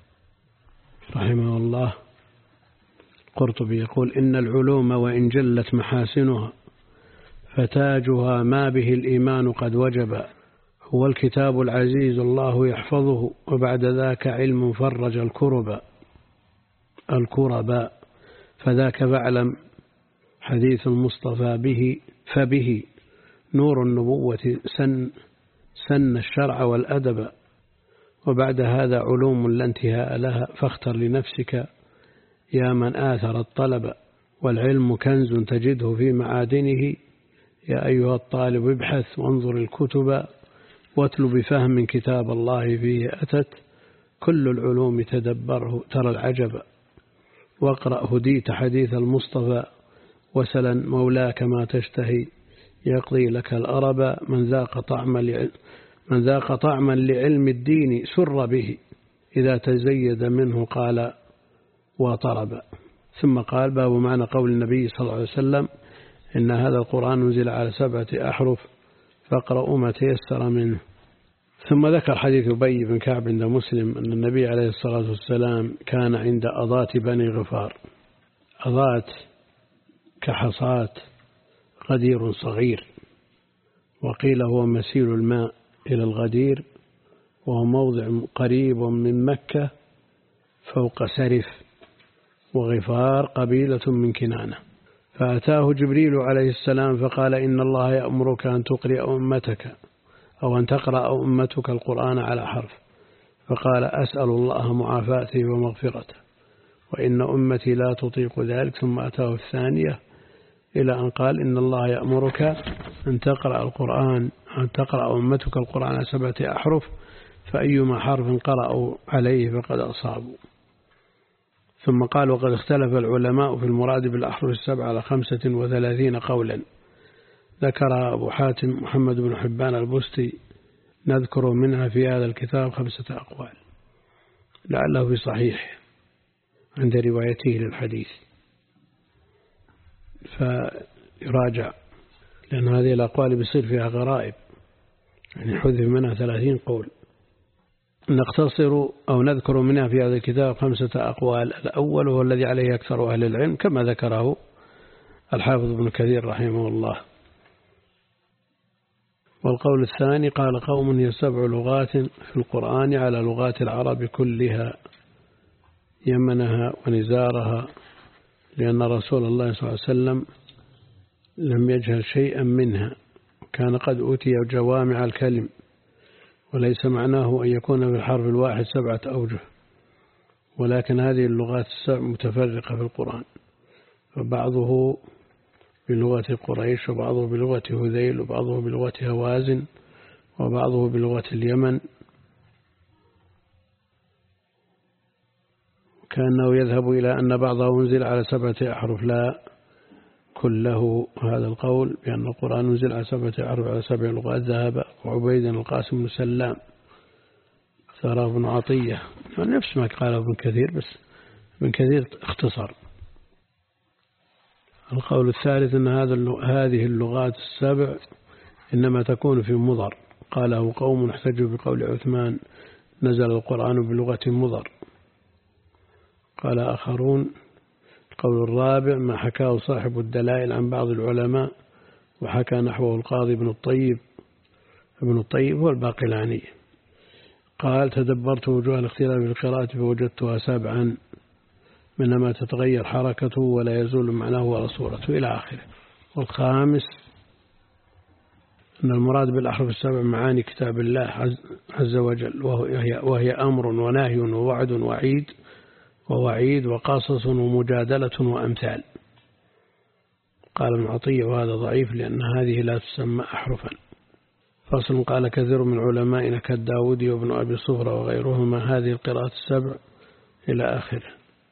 رحمه الله. القرطبي يقول إن العلوم وإن جلت محاسنها فتاجها ما به الإيمان قد وجب هو الكتاب العزيز الله يحفظه وبعد ذاك علم فرج الكرب الكرباء فذاك فاعلم حديث المصطفى به فبه نور النبوة سن سن الشرع والأدب وبعد هذا علوم لا انتهاء لها فاختر لنفسك يا من آثر الطلب والعلم كنز تجده في معادنه يا أيها الطالب ابحث وانظر الكتب واتل بفهم كتاب الله فيه أتت كل العلوم تدبره ترى العجب واقرأ هديت حديث المصطفى وسلا مولاك ما تشتهي يقضي لك الأرب من ذاق طعم من ذاق طعما لعلم الدين سر به إذا تزيد منه قال وطرب. ثم قال باب معنى قول النبي صلى الله عليه وسلم إن هذا القرآن نزل على سبعة أحرف فاقرأوا ما تيسر منه ثم ذكر حديث أبي بن كعب عند مسلم أن النبي عليه الصلاة والسلام كان عند أضات بني غفار. أضات كحصات غدير صغير، وقيل هو مسيل الماء إلى الغدير، وهو موضع قريب من مكة فوق سرف، وغفار قبيلة من كنانة. فأتاه جبريل عليه السلام فقال إن الله يأمرك أن تقرئ أمتك أو أن تقرأ أمتك القرآن على حرف. فقال أسأل الله معافاته ومغفرته، وإن أمتي لا تطيق ذلك. ثم أتاه الثانية إلى أن قال إن الله يأمرك أن تقرأ القرآن أن تقرأ أمتك القرآن على سبعة أحرف، فأيما حرف قرأوا عليه فقد أصابوا. ثم قال وقد اختلف العلماء في المراد بالأحرف السبع على خمسة وثلاثين قولا. ذكر أبو حاتم محمد بن حبان البستي نذكر منها في هذا الكتاب خمسة أقوال، لعله في صحيح عند روايته للحديث، فيراجع، لأن هذه الأقوال بيصير فيها غرائب، يعني حذف منها ثلاثين قول. نقتصر أو نذكر منها في هذا الكتاب خمسة أقوال. الأول هو الذي عليه أكثر أهل العلم كما ذكره الحافظ ابن كثير رحمه الله. والقول الثاني قال قوم هي سبع لغات في القرآن على لغات العرب كلها يمنها ونزارها، لأن رسول الله صلى الله عليه وسلم لم يجهل شيئا منها، كان قد أوتي جوامع الكلم، وليس معناه أن يكون في الحرف الواحد سبعة أوجه، ولكن هذه اللغات السبع متفرقة في القرآن، فبعضه بلغة قريش، وبعضه بلغة هذيل، وبعضه بلغة هوازن، وبعضه بلغة اليمن. كأنه يذهب إلى أن بعضه انزل على سبعة أحرف، لا كله هذا القول بأن القرآن انزل على سبعة أحرف على سبع لغات. ذهب عبيد القاسم بن سلام، اختاره ابن عطية، يعني نفس ما قاله ابن كثير، بس ابن كثير اختصر. القول الثالث أن هذا هذه اللغات السبع إنما تكون في مضر، قاله قوم احتجوا بقول عثمان نزل القرآن بلغة مضر. قال آخرون القول الرابع ما حكاه صاحب الدلائل عن بعض العلماء، وحكى نحوه القاضي ابن الطيب ابن الطيب هو الباقلاني، قال تدبرت وجوه الاختلاف في القراءة فوجدتها سبعا، منما تتغير حركته ولا يزول معناه ولا صورته إلى آخره. والخامس أن المراد بالأحرف السبع معاني كتاب الله عز وجل، وهي, وهي أمر ونهي ووعد وعيد ووعيد وقصص ومجادلة وأمثال. قال ابن عطية وهذا ضعيف لأن هذه لا تسمى أحرفا. فصل قال كثير من علمائنا كالداودي وابن أبي صفرة وغيرهما هذه القراءة السبع إلى آخره.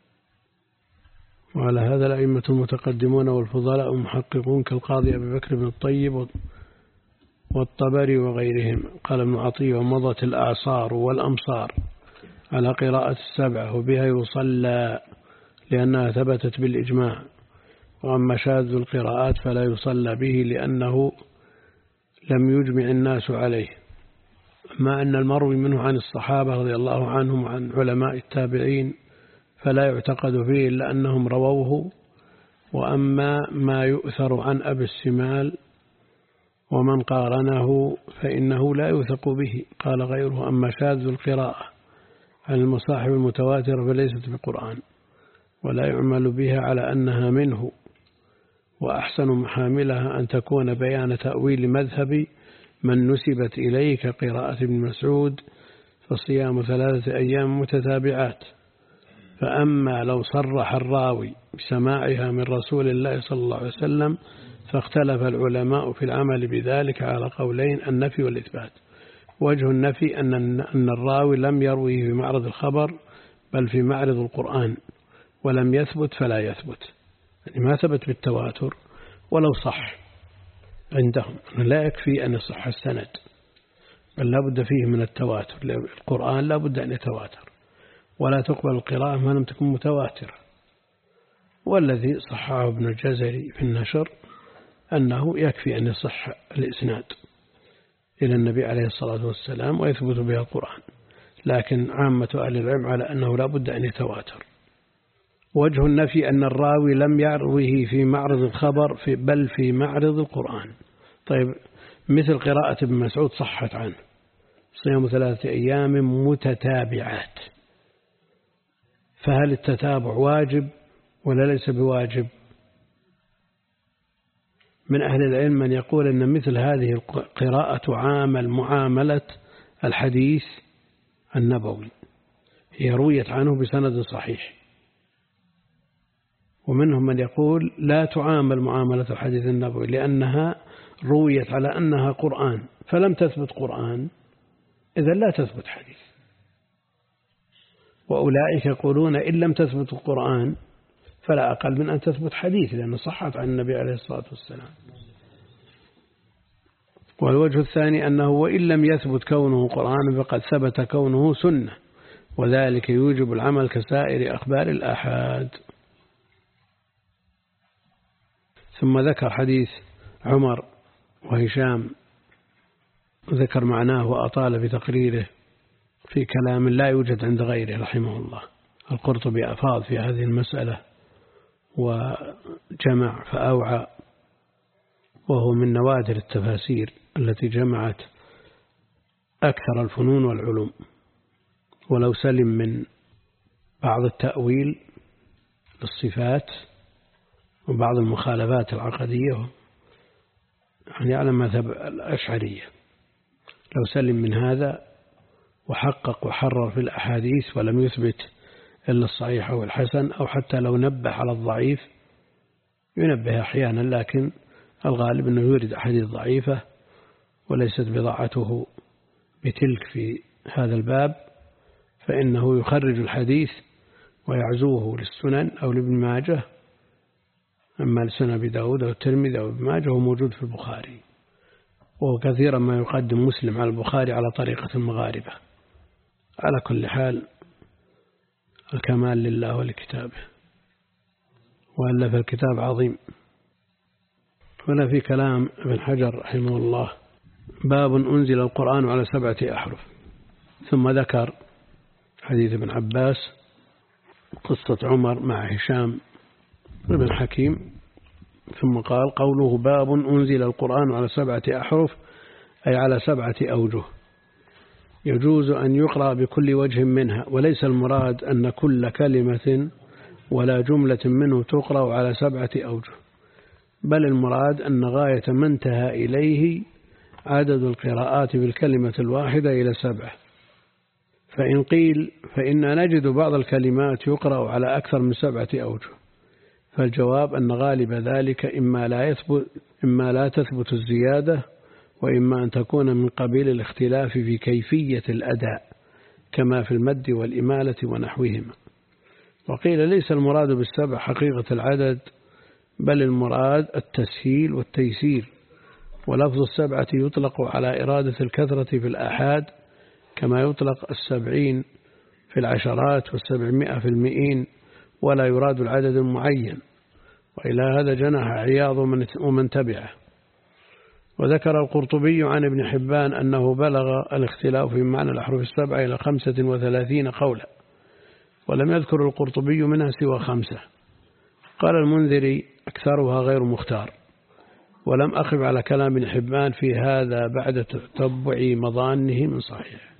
وعلى هذا الأئمة المتقدمون والفضلاء المحققون كالقاضي أبي بكر بن الطيب والطبري وغيرهم. قال ابن عطية ومضت الأعصار والأمصار على قراءة السبعة وبها يصلى لأنها ثبتت بالإجماع، وأما شاذ القراءات فلا يصلى به لأنه لم يجمع الناس عليه، مع أن المروي منه عن الصحابة رضي الله عنهم وعن علماء التابعين فلا يعتقد فيه إلا أنهم رووه. وأما ما يؤثر عن أبي السمال ومن قارنه فإنه لا يوثق به. قال غيره أما شاذ القراءة عن المصاحف المتواترة فليست بقرآن ولا يعمل بها على أنها منه، وأحسن محاملها أن تكون بيان تأويل مذهب من نسبت إليه كقراءة ابن مسعود فصيام ثلاثة أيام متتابعات. فأما لو صرح الراوي بسماعها من رسول الله صلى الله عليه وسلم فاختلف العلماء في العمل بذلك على قولين النفي والإثبات. وجه النفي أن أن الراوي لم يرويه في معرض الخبر بل في معرض القرآن، ولم يثبت فلا يثبت، يعني ما ثبت بالتواتر ولو صح عندهم لا يكفي أن يصح السند، بل لا بد فيه من التواتر. القرآن لا بد أن يتواتر، ولا تقبل القراءة ما لم تكن متواترة. والذي صححه ابن الجزري في النشر أنه يكفي أن يصح الإسناد إلى النبي عليه الصلاة والسلام ويثبت بها القرآن، لكن عامة أهل العلم على أنه لا بد أن يتواتر. وجه النفي أن الراوي لم يروه في معرض الخبر في بل في معرض القرآن. طيب مثل قراءة ابن مسعود صحت عنه صيام ثلاثة أيام متتابعات، فهل التتابع واجب ولا ليس بواجب؟ من أهل العلم من يقول أن مثل هذه القراءة تعامل معاملة الحديث النبوي، هي رويت عنه بسند صحيح. ومنهم من يقول لا تعامل معاملة الحديث النبوي لأنها رويت على أنها قرآن، فلم تثبت قرآن، إذا لا تثبت حديث. وأولئك يقولون إن لم تثبت القرآن فلا أقل من أن تثبت حديث، لأن صحت عن النبي عليه الصلاة والسلام. والوجه الثاني أنه وإن لم يثبت كونه قرآن فقد ثبت كونه سنة، وذلك يوجب العمل كسائر أخبار الآحاد. ثم ذكر حديث عمر وهشام، ذكر معناه وأطال بتقريره في كلام لا يوجد عند غيره رحمه الله. القرطبي أفاض في هذه المسألة وجمع فأوعى، وهو من نوادر التفاسير التي جمعت أكثر الفنون والعلوم، ولو سلم من بعض التأويل للصفات وبعض المخالفات العقدية يعني على مذهب الأشعرية، لو سلم من هذا وحقق وحرر في الأحاديث ولم يثبت إلا الصحيح أو الحسن، أو حتى لو نبه على الضعيف ينبه أحيانا، لكن الغالب أنه يورد أحاديث ضعيفة وليست بضاعته بتلك في هذا الباب، فإنه يخرج الحديث ويعزوه للسنن أو لابن ماجه، أما لسنن أبي داود أو الترمذي أو ابن ماجه هو موجود في البخاري، وكثيرا ما يقدم مسلم على البخاري على طريقة المغاربة. على كل حال الكمال لله ولكتابه، وألف الكتاب عظيم. هنا في كلام ابن حجر رحمه الله باب أنزل القرآن على سبعة أحرف، ثم ذكر حديث ابن عباس، قصة عمر مع هشام ابن حكيم، ثم قال قوله باب أنزل القرآن على سبعة أحرف أي على سبعة أوجه، يجوز أن يقرأ بكل وجه منها، وليس المراد أن كل كلمة ولا جملة منه تقرأ على سبعة أوجه، بل المراد أن غاية ما انتهى إليه عدد القراءات بالكلمة الواحدة إلى سبعة. فإن قيل فإن نجد بعض الكلمات يقرأ على أكثر من سبعة أوجه، فالجواب أن غالب ذلك إما لا يثبت إما لا تثبت الزيادة، وإما أن تكون من قبيل الاختلاف في كيفية الأداء كما في المد والإمالة ونحوهما. وقيل ليس المراد بالسبع حقيقة العدد، بل المراد التسهيل والتيسير، ولفظ السبعة يطلق على إرادة الكثرة في الآحاد كما يطلق السبعين في العشرات والسبعمائة في المئين، ولا يراد العدد المعين. وإلى هذا جنح عياض ومن تبعه. وذكر القرطبي عن ابن حبان أنه بلغ الاختلاف في معنى الأحرف السبعة إلى خمسة وثلاثين قولا، ولم يذكر القرطبي منها سوى خمسة. قال المنذري أكثرها غير مختار، ولم أخف على كلام ابن حبان في هذا بعد تتبع مظانه من صحيح.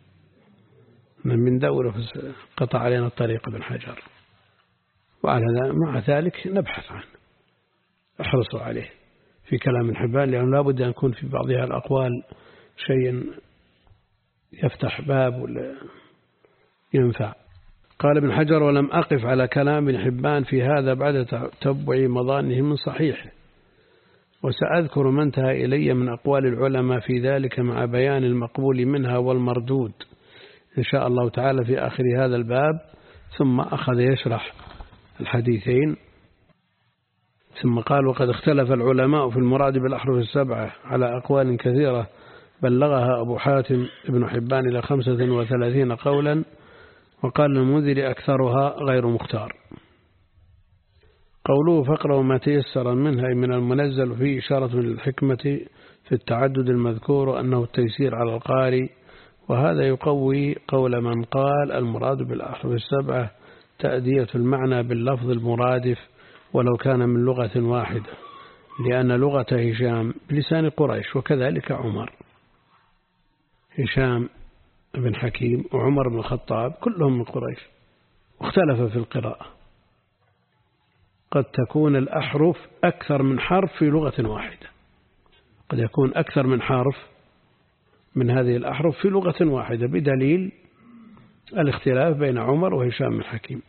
من دور قطع علينا الطريق ابن حجر، وعلى مع ذلك نبحث عنه، احرصوا عليه في كلام ابن حبان، لأنه لا بد أن يكون في بعضها الأقوال شيء يفتح باب ولا ينفع. قال ابن حجر ولم أقف على كلام ابن حبان في هذا بعد تتبع مظانه من صحيح، وسأذكر ما انتهى إلي من أقوال العلماء في ذلك مع بيان المقبول منها والمردود إن شاء الله تعالى في آخر هذا الباب. ثم أخذ يشرح الحديثين، ثم قال وقد اختلف العلماء في المراد بالأحرف السبعة على أقوال كثيرة بلغها أبو حاتم ابن حبان إلى خمسة وثلاثين قولا، وقال المنذر أكثرها غير مختار. قوله فاقرأوا ما تيسر منها من المنزل فيه إشارة للحكمة في التعدد المذكور أنه التيسير على القارئ، وهذا يقوي قول من قال المراد بالأحرف السبعة تأدية المعنى باللفظ المرادف ولو كان من لغة واحدة، لأن لغة هشام بلسان قريش وكذلك عمر. هشام بن حكيم وعمر بن الخطاب كلهم من قريش، واختلف في القراءة. قد تكون الأحرف أكثر من حرف في لغة واحدة، قد يكون أكثر من حرف من هذه الأحرف في لغة واحدة بدليل الاختلاف بين عمر وهشام بن حكيم.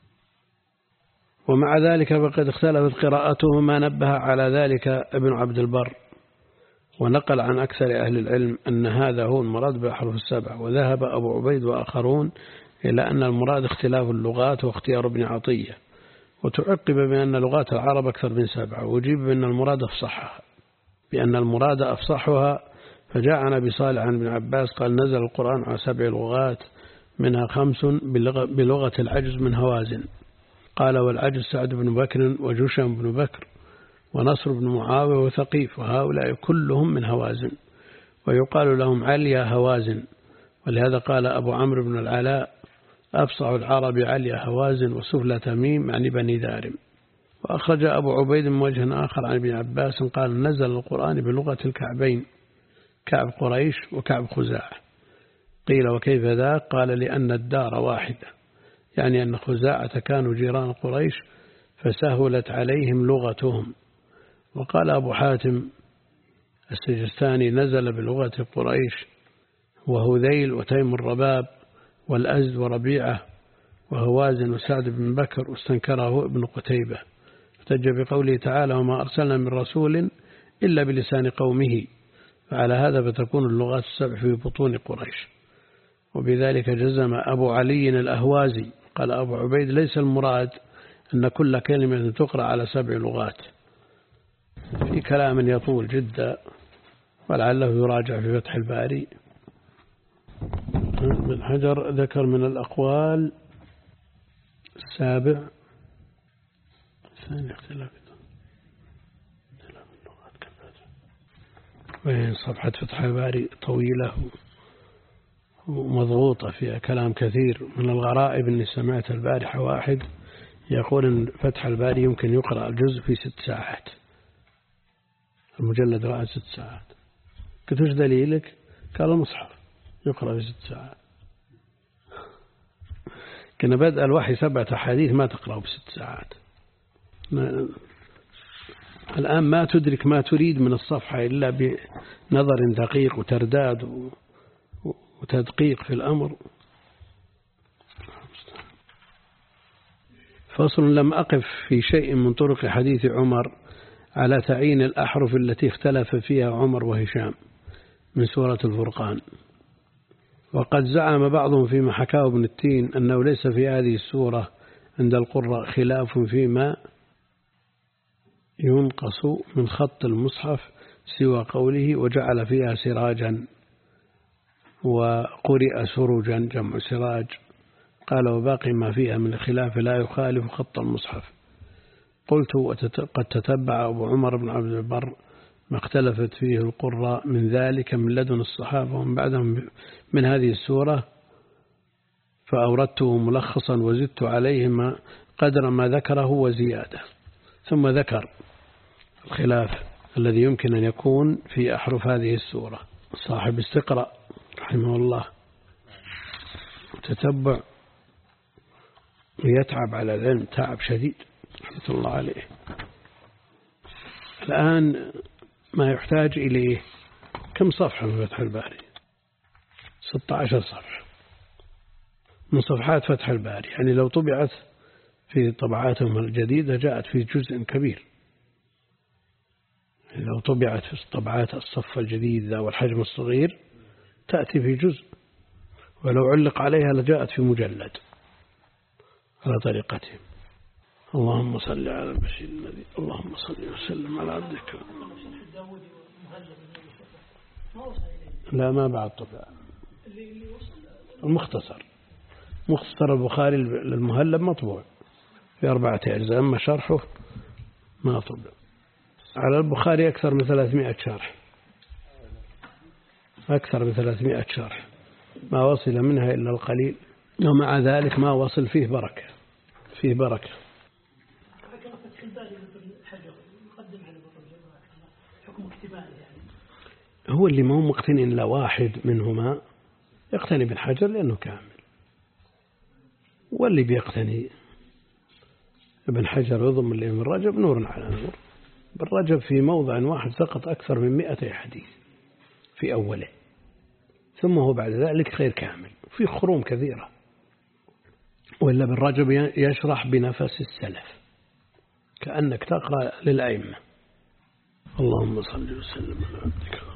ومع ذلك فقد اختلفت قراءته ما نبه على ذلك ابن عبد البر، ونقل عن أكثر أهل العلم أن هذا هو المراد بالأحرف السبعة. وذهب أبو عبيد وآخرون إلى أن المراد اختلاف اللغات واختيار ابن عطية، وتعقب بأن لغات العرب أكثر من سبعة، وجيب بأن المراد أفصحها بأن المراد أفصحها فجاء عن أبي صالح عن ابن عباس قال نزل القرآن على سبع لغات منها خمس بلغة العجز من هوازن. قال والعجز سعد بن بكر وجشم بن بكر ونصر بن معاوية وثقيف، وهؤلاء كلهم من هوازن، ويقال لهم عليا هوازن. ولهذا قال أبو عمرو بن العلاء أفصح العرب عليا هوازن وسفلى تميم عن بني دارم. وأخرج أبو عبيد من وجه آخر عن ابن عباس قال نزل القرآن بلغة الكعبين، كعب قريش وكعب خزاعة. قيل وكيف ذاك؟ قال لأن الدار واحدة، يعني أن خزاعة كانوا جيران قريش فسهلت عليهم لغتهم. وقال أبو حاتم السجستاني نزل بلغة قريش وهذيل وتيم الرباب والأزد وربيعة وهوازن وسعد بن بكر، واستنكره ابن قتيبة، احتج بقوله تعالى وما أرسلنا من رسول إلا بلسان قومه، فعلى هذا فتكون اللغات السبع في بطون قريش. وبذلك جزم أبو علي الأهوازي. قال أبو عبيد ليس المراد أن كل كلمة تقرأ على سبع لغات، في كلام يطول جدا ولعله يراجع في فتح الباري. ابن حجر ذكر من الأقوال السابع ثاني اختلاف اللغات كذا، وين صفحة فتح الباري طويلة ومضغوطة فيها كلام كثير. من الغرائب أني سمعت البارحة واحد يقول أن فتح الباري يمكن يقرأ الجزء في ست ساعات، المجلد رأى ست ساعات. قلت وش دليلك؟ قال المصحف يقرأ في ست ساعات. كان بدأ الوحي سبعة أحاديث ما تقرأه بست ساعات. ما الآن ما تدرك ما تريد من الصفحة إلا بنظر دقيق وترداد وتدقيق في الأمر. فصل لم أقف في شيء من طرق حديث عمر على تعيين الأحرف التي اختلف فيها عمر وهشام من سورة الفرقان. وقد زعم بعضهم فيما حكاه ابن التين أنه ليس في هذه السورة عند القراء خلاف فيما ينقص من خط المصحف سوى قوله وجعل فيها سراجا، وقرئ سروجا جمع سراج. قال وباقي ما فيها من الخلاف لا يخالف خط المصحف. قلت وقد تتبع أبو عمر بن عبد البر ما اختلفت فيه القراء من ذلك من لدن الصحابة ومن بعدهم من هذه السورة، فأوردته ملخصا وزدت عليهما قدر ما ذكره وزيادة. ثم ذكر الخلاف الذي يمكن أن يكون في أحرف هذه السورة. صاحب استقراء رحمه الله تتبع ويتعب على العلم تعب شديد رحمة الله عليه. الآن ما يحتاج إليه كم صفحة من فتح الباري؟ ستة عشر صفحة من صفحات فتح الباري، يعني لو طبعت في طبعاتهم الجديدة جاءت في جزء كبير. لو طبعت في طبعات الصف الجديد والحجم الصغير تأتي في جزء، ولو علق عليها لجاءت في مجلد على طريقتهم. اللهم صل على البشير النبي، اللهم صل وسلم على عبدك. لا ما بعد طبع المختصر، مختصر البخاري للمهلب مطبوع في أربعة أجزاء، أما شرحه ما طب. على البخاري أكثر من ثلاثمائة شرح، أكثر من ثلاثمائة شرح ما وصل منها إلا القليل، ومع ذلك ما وصل فيه بركة، فيه بركة. هو اللي ما هو مقتني إلا واحد منهما يقتني بن حجر لأنه كامل، واللي بيقتني ابن حجر يضم اللي من رجب نور على نور. بالرجب في موضع واحد سقط أكثر من مئة حديث في أوله، ثم هو بعد ذلك غير كامل في خروم كثيرة، وإلا بالرجب يشرح بنفس السلف كأنك تقرأ للأئمة. اللهم صل وسلم على عبدك